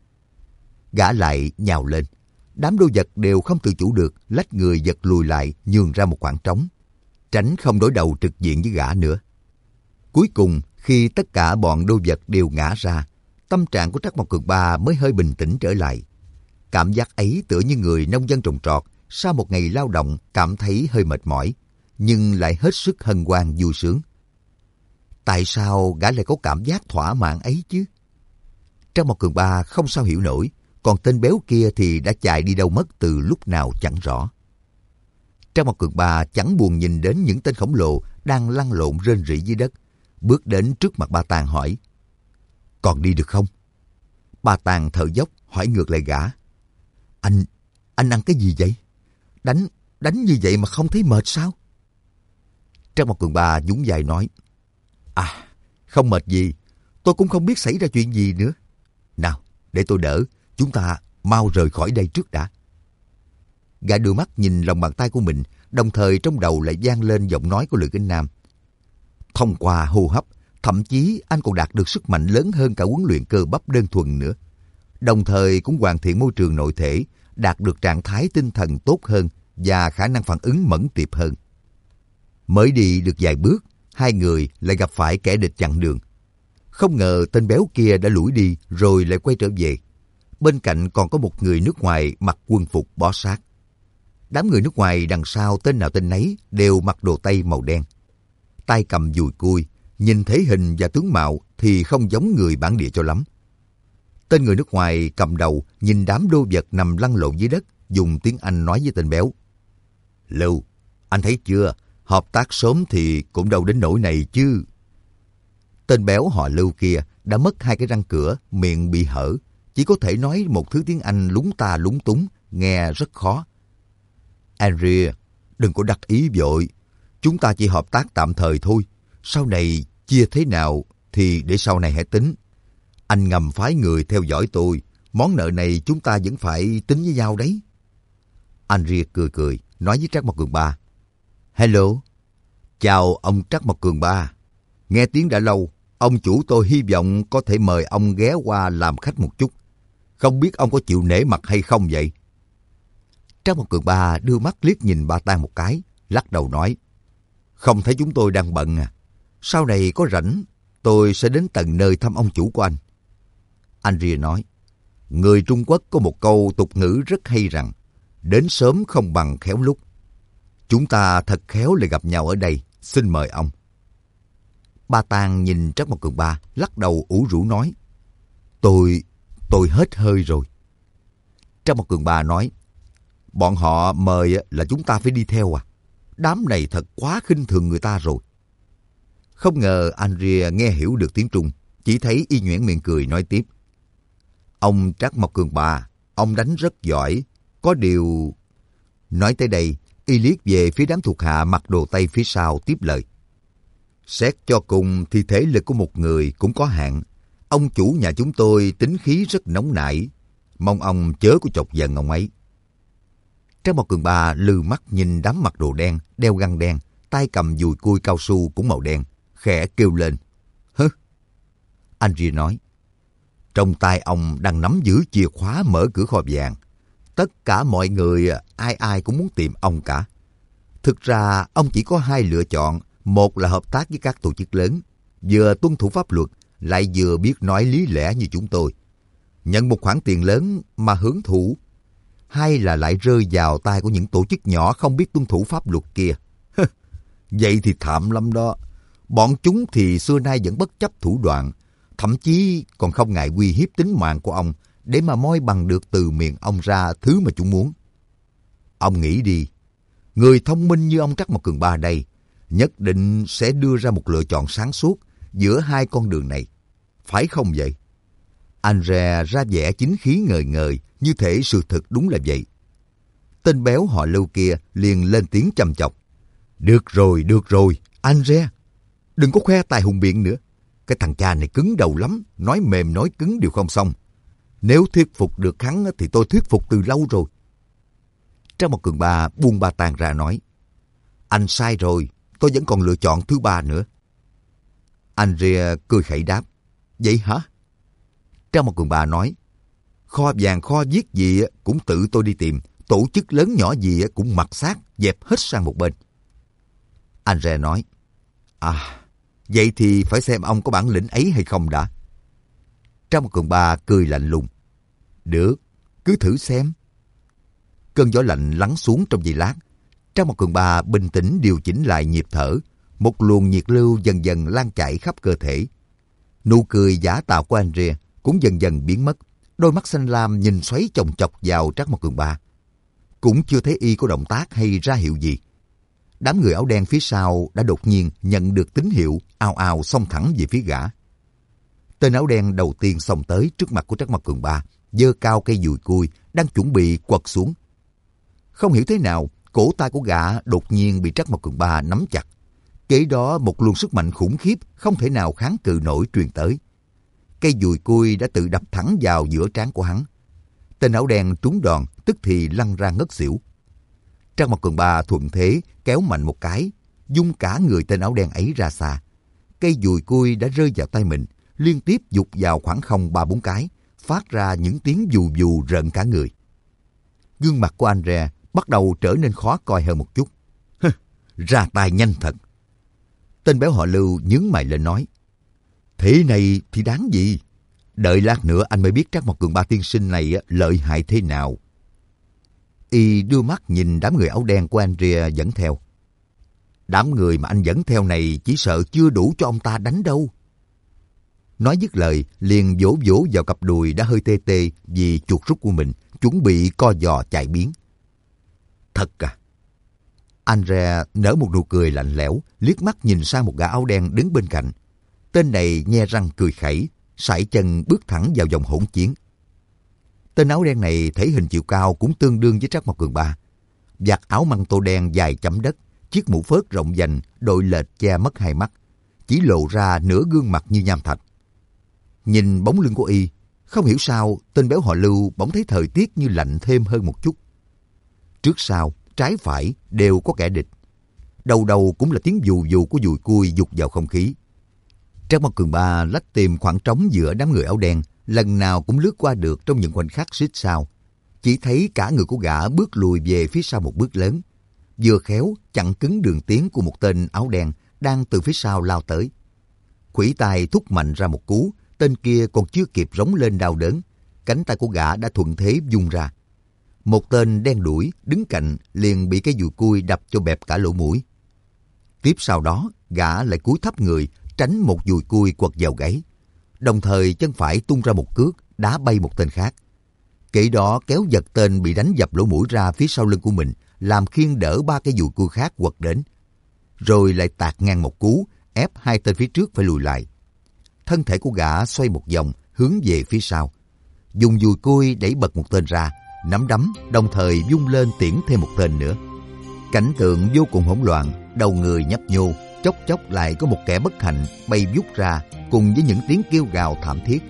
Gã lại nhào lên. Đám đô vật đều không tự chủ được, lách người giật lùi lại, nhường ra một khoảng trống, tránh không đối đầu trực diện với gã nữa. Cuối cùng, khi tất cả bọn đô vật đều ngã ra, tâm trạng của Trắc Mộc Cường Ba mới hơi bình tĩnh trở lại. Cảm giác ấy tựa như người nông dân trồng trọt, sau một ngày lao động cảm thấy hơi mệt mỏi, nhưng lại hết sức hân hoan vui sướng. Tại sao gã lại có cảm giác thỏa mãn ấy chứ? Trắc Mộc Cường Ba không sao hiểu nổi, còn tên béo kia thì đã chạy đi đâu mất từ lúc nào chẳng rõ. Trắc Mộc Cường Ba chẳng buồn nhìn đến những tên khổng lồ đang lăn lộn rên rỉ dưới đất, bước đến trước mặt Ba Tàng hỏi: còn đi được không? Ba Tàng thở dốc hỏi ngược lại gã: Anh, anh ăn cái gì vậy? Đánh, đánh như vậy mà không thấy mệt sao? Trắc Mộc Cường Ba nhún vai nói: À, không mệt gì, tôi cũng không biết xảy ra chuyện gì nữa. Nào, để tôi đỡ, chúng ta mau rời khỏi đây trước đã. Gã đưa mắt nhìn lòng bàn tay của mình, đồng thời trong đầu lại vang lên giọng nói của Lữ Kinh Nam. Thông qua hô hấp, thậm chí anh còn đạt được sức mạnh lớn hơn cả huấn luyện cơ bắp đơn thuần nữa. Đồng thời cũng hoàn thiện môi trường nội thể, đạt được trạng thái tinh thần tốt hơn và khả năng phản ứng mẫn tiệp hơn. Mới đi được vài bước, hai người lại gặp phải kẻ địch chặn đường. Không ngờ tên béo kia đã lủi đi rồi lại quay trở về. Bên cạnh còn có một người nước ngoài mặc quân phục bó sát. Đám người nước ngoài đằng sau tên nào tên nấy đều mặc đồ tây màu đen. Tay cầm dùi cui, nhìn thể hình và tướng mạo thì không giống người bản địa cho lắm. Tên người nước ngoài cầm đầu nhìn đám đô vật nằm lăn lộn dưới đất, dùng tiếng Anh nói với tên béo: Lưu, anh thấy chưa, hợp tác sớm thì cũng đâu đến nỗi này chứ. Tên béo họ Lưu kia đã mất hai cái răng cửa, miệng bị hở, chỉ có thể nói một thứ tiếng Anh lúng ta lúng túng, nghe rất khó. Andrea, đừng có đắc ý vội, chúng ta chỉ hợp tác tạm thời thôi, sau này chia thế nào thì để sau này hãy tính. Anh ngầm phái người theo dõi tôi, món nợ này chúng ta vẫn phải tính với nhau đấy. Andrea cười cười, nói với Trắc Mộc Cường Ba: Hello, chào ông Trắc Mộc Cường Ba. Nghe tiếng đã lâu, ông chủ tôi hy vọng có thể mời ông ghé qua làm khách một chút. Không biết ông có chịu nể mặt hay không vậy? Trắc Mộc Cường Ba đưa mắt liếc nhìn Ba Tàng một cái, lắc đầu nói: Không thấy chúng tôi đang bận à? Sau này có rảnh, tôi sẽ đến tận nơi thăm ông chủ của anh. Andrea nói: Người Trung Quốc có một câu tục ngữ rất hay rằng, đến sớm không bằng khéo lúc. Chúng ta thật khéo lại gặp nhau ở đây, xin mời ông. Ba Tàng nhìn Trắc Mộc Cường Ba, lắc đầu ủ rũ nói: Tôi, tôi hết hơi rồi. Trắc Mộc Cường Ba nói: Bọn họ mời là chúng ta phải đi theo à? Đám này thật quá khinh thường người ta rồi. Không ngờ Andrea nghe hiểu được tiếng Trung, chỉ thấy y nhoẻn miệng cười nói tiếp: Ông Trắc Mộc Cường Ba, ông đánh rất giỏi, có điều... Nói tới đây, y liếc về phía đám thuộc hạ mặc đồ tây phía sau tiếp lời: Xét cho cùng thì thể lực của một người cũng có hạn. Ông chủ nhà chúng tôi tính khí rất nóng nảy, mong ông chớ có chọc giận ông ấy. Trắc Mộc Cường Ba lừ mắt nhìn đám mặc đồ đen, đeo găng đen, tay cầm dùi cui cao su cũng màu đen, khẽ kêu lên: Hứ! Andrea nói: Trong tay ông đang nắm giữ chìa khóa mở cửa kho vàng. Tất cả mọi người ai ai cũng muốn tìm ông cả. Thực ra ông chỉ có hai lựa chọn. Một là hợp tác với các tổ chức lớn, vừa tuân thủ pháp luật, lại vừa biết nói lý lẽ như chúng tôi. Nhận một khoản tiền lớn mà hưởng thụ. Hai là lại rơi vào tay của những tổ chức nhỏ không biết tuân thủ pháp luật kia. Vậy thì thảm lắm đó. Bọn chúng thì xưa nay vẫn bất chấp thủ đoạn, thậm chí còn không ngại uy hiếp tính mạng của ông để mà moi bằng được từ miệng ông ra thứ mà chúng muốn. Ông nghĩ đi, người thông minh như ông Trắc Mộc Cường Ba đây nhất định sẽ đưa ra một lựa chọn sáng suốt giữa hai con đường này. Phải không vậy? Andrea ra vẻ chính khí ngời ngời, như thể sự thật đúng là vậy. Tên béo họ Lưu kia liền lên tiếng châm chọc: Được rồi, được rồi, Andrea, đừng có khoe tài hùng biện nữa. Cái thằng cha này cứng đầu lắm, nói mềm nói cứng đều không xong. Nếu thuyết phục được hắn thì tôi thuyết phục từ lâu rồi. Trắc Mộc Cường Ba buông Ba Tàng ra nói: Anh sai rồi, tôi vẫn còn lựa chọn thứ ba nữa. Andrea cười khẩy đáp, vậy hả? Trang Mặt Cường Ba nói, kho vàng kho viết gì cũng tự tôi đi tìm, tổ chức lớn nhỏ gì cũng mặc xác, dẹp hết sang một bên. Andrea nói, à, vậy thì phải xem ông có bản lĩnh ấy hay không đã. Trang Mặt Cường Ba cười lạnh lùng, được, cứ thử xem. Cơn gió lạnh lắng xuống trong giây lát. Trang Mặt Cường Ba bình tĩnh điều chỉnh lại nhịp thở, một luồng nhiệt lưu dần dần lan chảy khắp cơ thể. Nụ cười giả tạo của Andrea cũng dần dần biến mất. Đôi mắt xanh lam nhìn xoáy chồng chọc vào Trang Mặt Cường Ba. Cũng chưa thấy y có động tác hay ra hiệu gì. Đám người áo đen phía sau đã đột nhiên nhận được tín hiệu, ào ào xông thẳng về phía gã. Tên áo đen đầu tiên xông tới trước mặt của Trang Mặt Cường Ba, giơ cao cây dùi cui đang chuẩn bị quật xuống. Không hiểu thế nào, cổ tay của gã đột nhiên bị Trang Mặt Cường Ba nắm chặt. Kế đó một luồng sức mạnh khủng khiếp không thể nào kháng cự nổi truyền tới. Cây dùi cui đã tự đập thẳng vào giữa trán của hắn. Tên áo đen trúng đòn, tức thì lăn ra ngất xỉu. Trang Mặt Cường Ba thuận thế kéo mạnh một cái, dung cả người tên áo đen ấy ra xa. Cây dùi cui đã rơi vào tay mình, liên tiếp giục vào khoảng không ba bốn cái, phát ra những tiếng dù dù rợn cả người. Gương mặt của Andrea bắt đầu trở nên khó coi hơn một chút. Ra tay nhanh thật. Tên béo họ Lưu nhướng mày lên nói, thế này thì đáng gì? Đợi lát nữa anh mới biết Trang Mặt Cường Ba tiên sinh này lợi hại thế nào. Y đưa mắt nhìn đám người áo đen của Andrea dẫn theo. Đám người mà anh dẫn theo này chỉ sợ chưa đủ cho ông ta đánh đâu. Nói dứt lời, liền vỗ vỗ vào cặp đùi đã hơi tê tê vì chuột rút của mình, chuẩn bị co giò chạy biến. Thật à? Andrea nở một nụ cười lạnh lẽo, liếc mắt nhìn sang một gã áo đen đứng bên cạnh. Tên này nhe răng cười khẩy, sải chân bước thẳng vào vòng hỗn chiến. Tên áo đen này thể hình chiều cao cũng tương đương với Trang Mặt Cường Ba. Vạt áo măng tô đen dài chấm đất, chiếc mũ phớt rộng vành đội lệch che mất hai mắt, chỉ lộ ra nửa gương mặt như nham thạch. Nhìn bóng lưng của y, không hiểu sao tên béo họ Lưu bỗng thấy thời tiết như lạnh thêm hơn một chút. Trước sau, trái phải đều có kẻ địch. Đầu đầu cũng là tiếng dù dù của dùi cui dục vào không khí. Trang Mặt Cường Ba lách tìm khoảng trống giữa đám người áo đen, lần nào cũng lướt qua được trong những khoảnh khắc xích sao. Chỉ thấy cả người của gã bước lùi về phía sau một bước lớn, vừa khéo chặn cứng đường tiến của một tên áo đen đang từ phía sau lao tới. Khuỷu tay thúc mạnh ra một cú, tên kia còn chưa kịp rống lên đau đớn, cánh tay của gã đã thuận thế vung ra. Một tên đen đuổi đứng cạnh liền bị cái dùi cui đập cho bẹp cả lỗ mũi. Tiếp sau đó, gã lại cúi thấp người tránh một dùi cui quật vào gáy, đồng thời chân phải tung ra một cước đá bay một tên khác. Kể đó kéo giật tên bị đánh dập lỗ mũi ra phía sau lưng của mình, làm khiêng đỡ ba cái dùi cui khác quật đến, rồi lại tạt ngang một cú ép hai tên phía trước phải lùi lại. Thân thể của gã xoay một vòng hướng về phía sau, dùng dùi cui đẩy bật một tên ra, nắm đấm đồng thời vung lên tiễn thêm một tên nữa. Cảnh tượng vô cùng hỗn loạn, đầu người nhấp nhô, chốc chốc lại có một kẻ bất hạnh bay vút ra cùng với những tiếng kêu gào thảm thiết.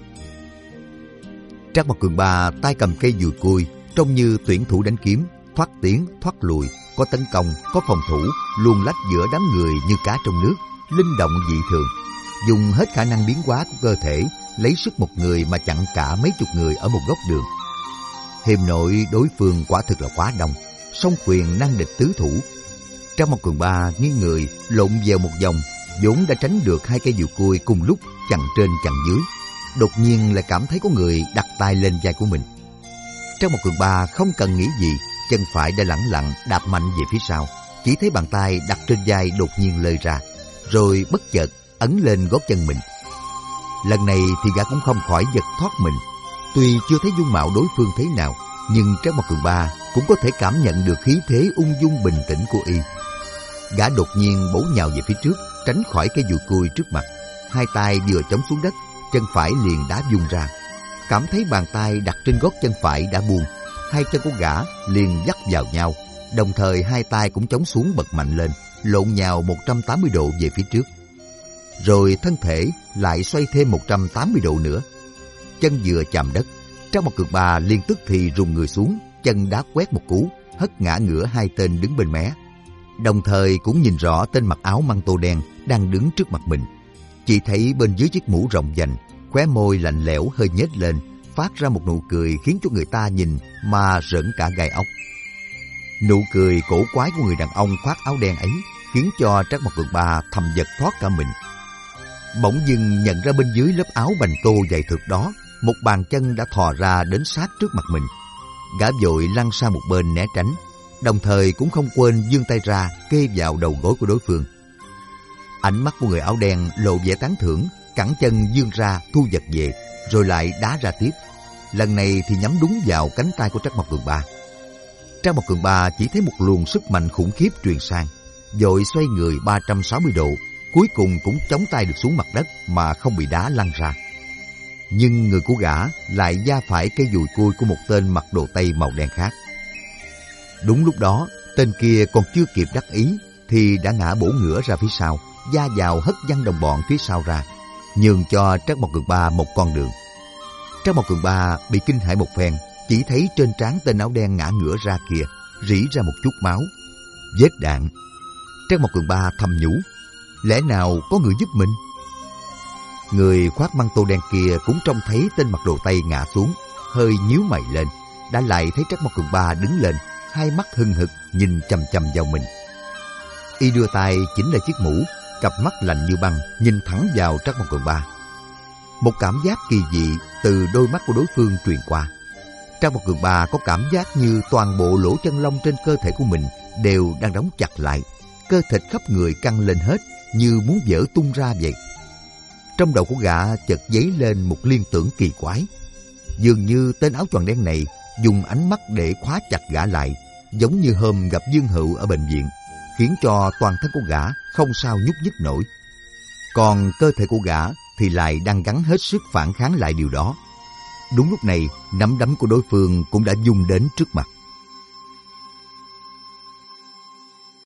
Trang Mặt Cường Ba tay cầm cây dùi cui, trông như tuyển thủ đánh kiếm, thoát tiến thoát lùi, có tấn công có phòng thủ, luồn lách giữa đám người như cá trong nước, linh động dị thường, dùng hết khả năng biến hóa của cơ thể, lấy sức một người mà chặn cả mấy chục người ở một góc đường. Hiềm nội đối phương quả thực là quá đông, song quyền năng địch tứ thủ. Trang Mặt Cường Ba nghiêng người lộn vào một vòng, vốn đã tránh được hai cây dùi cui cùng lúc chằng trên chằng dưới, đột nhiên lại cảm thấy có người đặt tay lên vai của mình. Trang Mặt Cường Ba không cần nghĩ gì, chân phải đã lẳng lặng đạp mạnh về phía sau, chỉ thấy bàn tay đặt trên vai đột nhiên lơi ra, rồi bất chợt ấn lên gót chân mình. Lần này thì gã cũng không khỏi giật thoát mình. Tuy chưa thấy dung mạo đối phương thế nào, nhưng Trang Mặt Cường Ba cũng có thể cảm nhận được khí thế ung dung bình tĩnh của y. Gã đột nhiên bổ nhào về phía trước, tránh khỏi cây dùi cui trước mặt. Hai tay vừa chống xuống đất, chân phải liền đá vung ra. Cảm thấy bàn tay đặt trên gót chân phải đã buông, hai chân của gã liền dắt vào nhau, đồng thời hai tay cũng chống xuống bật mạnh lên, lộn nhào một trăm tám mươi độ về phía trước. Rồi thân thể lại xoay thêm một trăm tám mươi độ nữa. Chân vừa chạm đất, Trang Mặt Cường Ba liền tức thì rùng người xuống, chân đá quét một cú, hất ngã ngửa hai tên đứng bên mé. Đồng thời cũng nhìn rõ tên mặc áo măng tô đen đang đứng trước mặt mình. Chỉ thấy bên dưới chiếc mũ rộng vành, khóe môi lạnh lẽo hơi nhếch lên, phát ra một nụ cười khiến cho người ta nhìn mà rợn cả gai ốc. Nụ cười cổ quái của người đàn ông khoác áo đen ấy khiến cho Trác Mộc Cường Ba thầm giật thoát cả mình. Bỗng dưng nhận ra bên dưới lớp áo bành tô dày thượt đó, một bàn chân đã thò ra đến sát trước mặt mình. Gã vội lăn sang một bên né tránh, đồng thời cũng không quên giương tay ra kê vào đầu gối của đối phương. Ánh mắt của người áo đen lộ vẻ tán thưởng, cẳng chân giương ra thu vật về, rồi lại đá ra tiếp. Lần này thì nhắm đúng vào cánh tay của Trác Mộc Cường Ba. Trác Mộc Cường Ba chỉ thấy một luồng sức mạnh khủng khiếp truyền sang, vội xoay người ba trăm sáu mươi độ, cuối cùng cũng chống tay được xuống mặt đất mà không bị đá lăn ra. Nhưng người của gã lại va phải cây dùi cui của một tên mặc đồ tây màu đen khác. Đúng lúc đó, tên kia còn chưa kịp đắc ý thì đã ngã bổ ngửa ra phía sau, va vào hất văng đồng bọn phía sau ra, nhường cho Trác Mộc Cường Ba một con đường. Trác Mộc Cường Ba bị kinh hãi một phen, chỉ thấy trên trán tên áo đen ngã ngửa ra kia rỉ ra một chút máu, vết đạn. Trác Mộc Cường Ba thầm nhủ, lẽ nào có người giúp mình? Người khoác măng tô đen kia cũng trông thấy tên mặc đồ tây ngã xuống, hơi nhíu mày lên, đã lại thấy Trác Mộc Cường Ba đứng lên, hai mắt hừng hực nhìn chằm chằm vào mình. Y đưa tay chỉnh lại chiếc mũ, cặp mắt lạnh như băng nhìn thẳng vào Trác Mộc Cường Ba. Một cảm giác kỳ dị từ đôi mắt của đối phương truyền qua. Trác Mộc Cường Ba có cảm giác như toàn bộ lỗ chân lông trên cơ thể của mình đều đang đóng chặt lại, cơ thịt khắp người căng lên hết như muốn vỡ tung ra vậy. Trong đầu của gã chợt dấy lên một liên tưởng kỳ quái. Dường như tên áo choàng đen này dùng ánh mắt để khóa chặt gã lại, giống như hôm gặp Dương Hựu ở bệnh viện, khiến cho toàn thân của gã không sao nhúc nhích nổi. Còn cơ thể của gã thì lại đang gắng hết sức phản kháng lại điều đó. Đúng lúc này, nắm đấm của đối phương cũng đã vung đến trước mặt.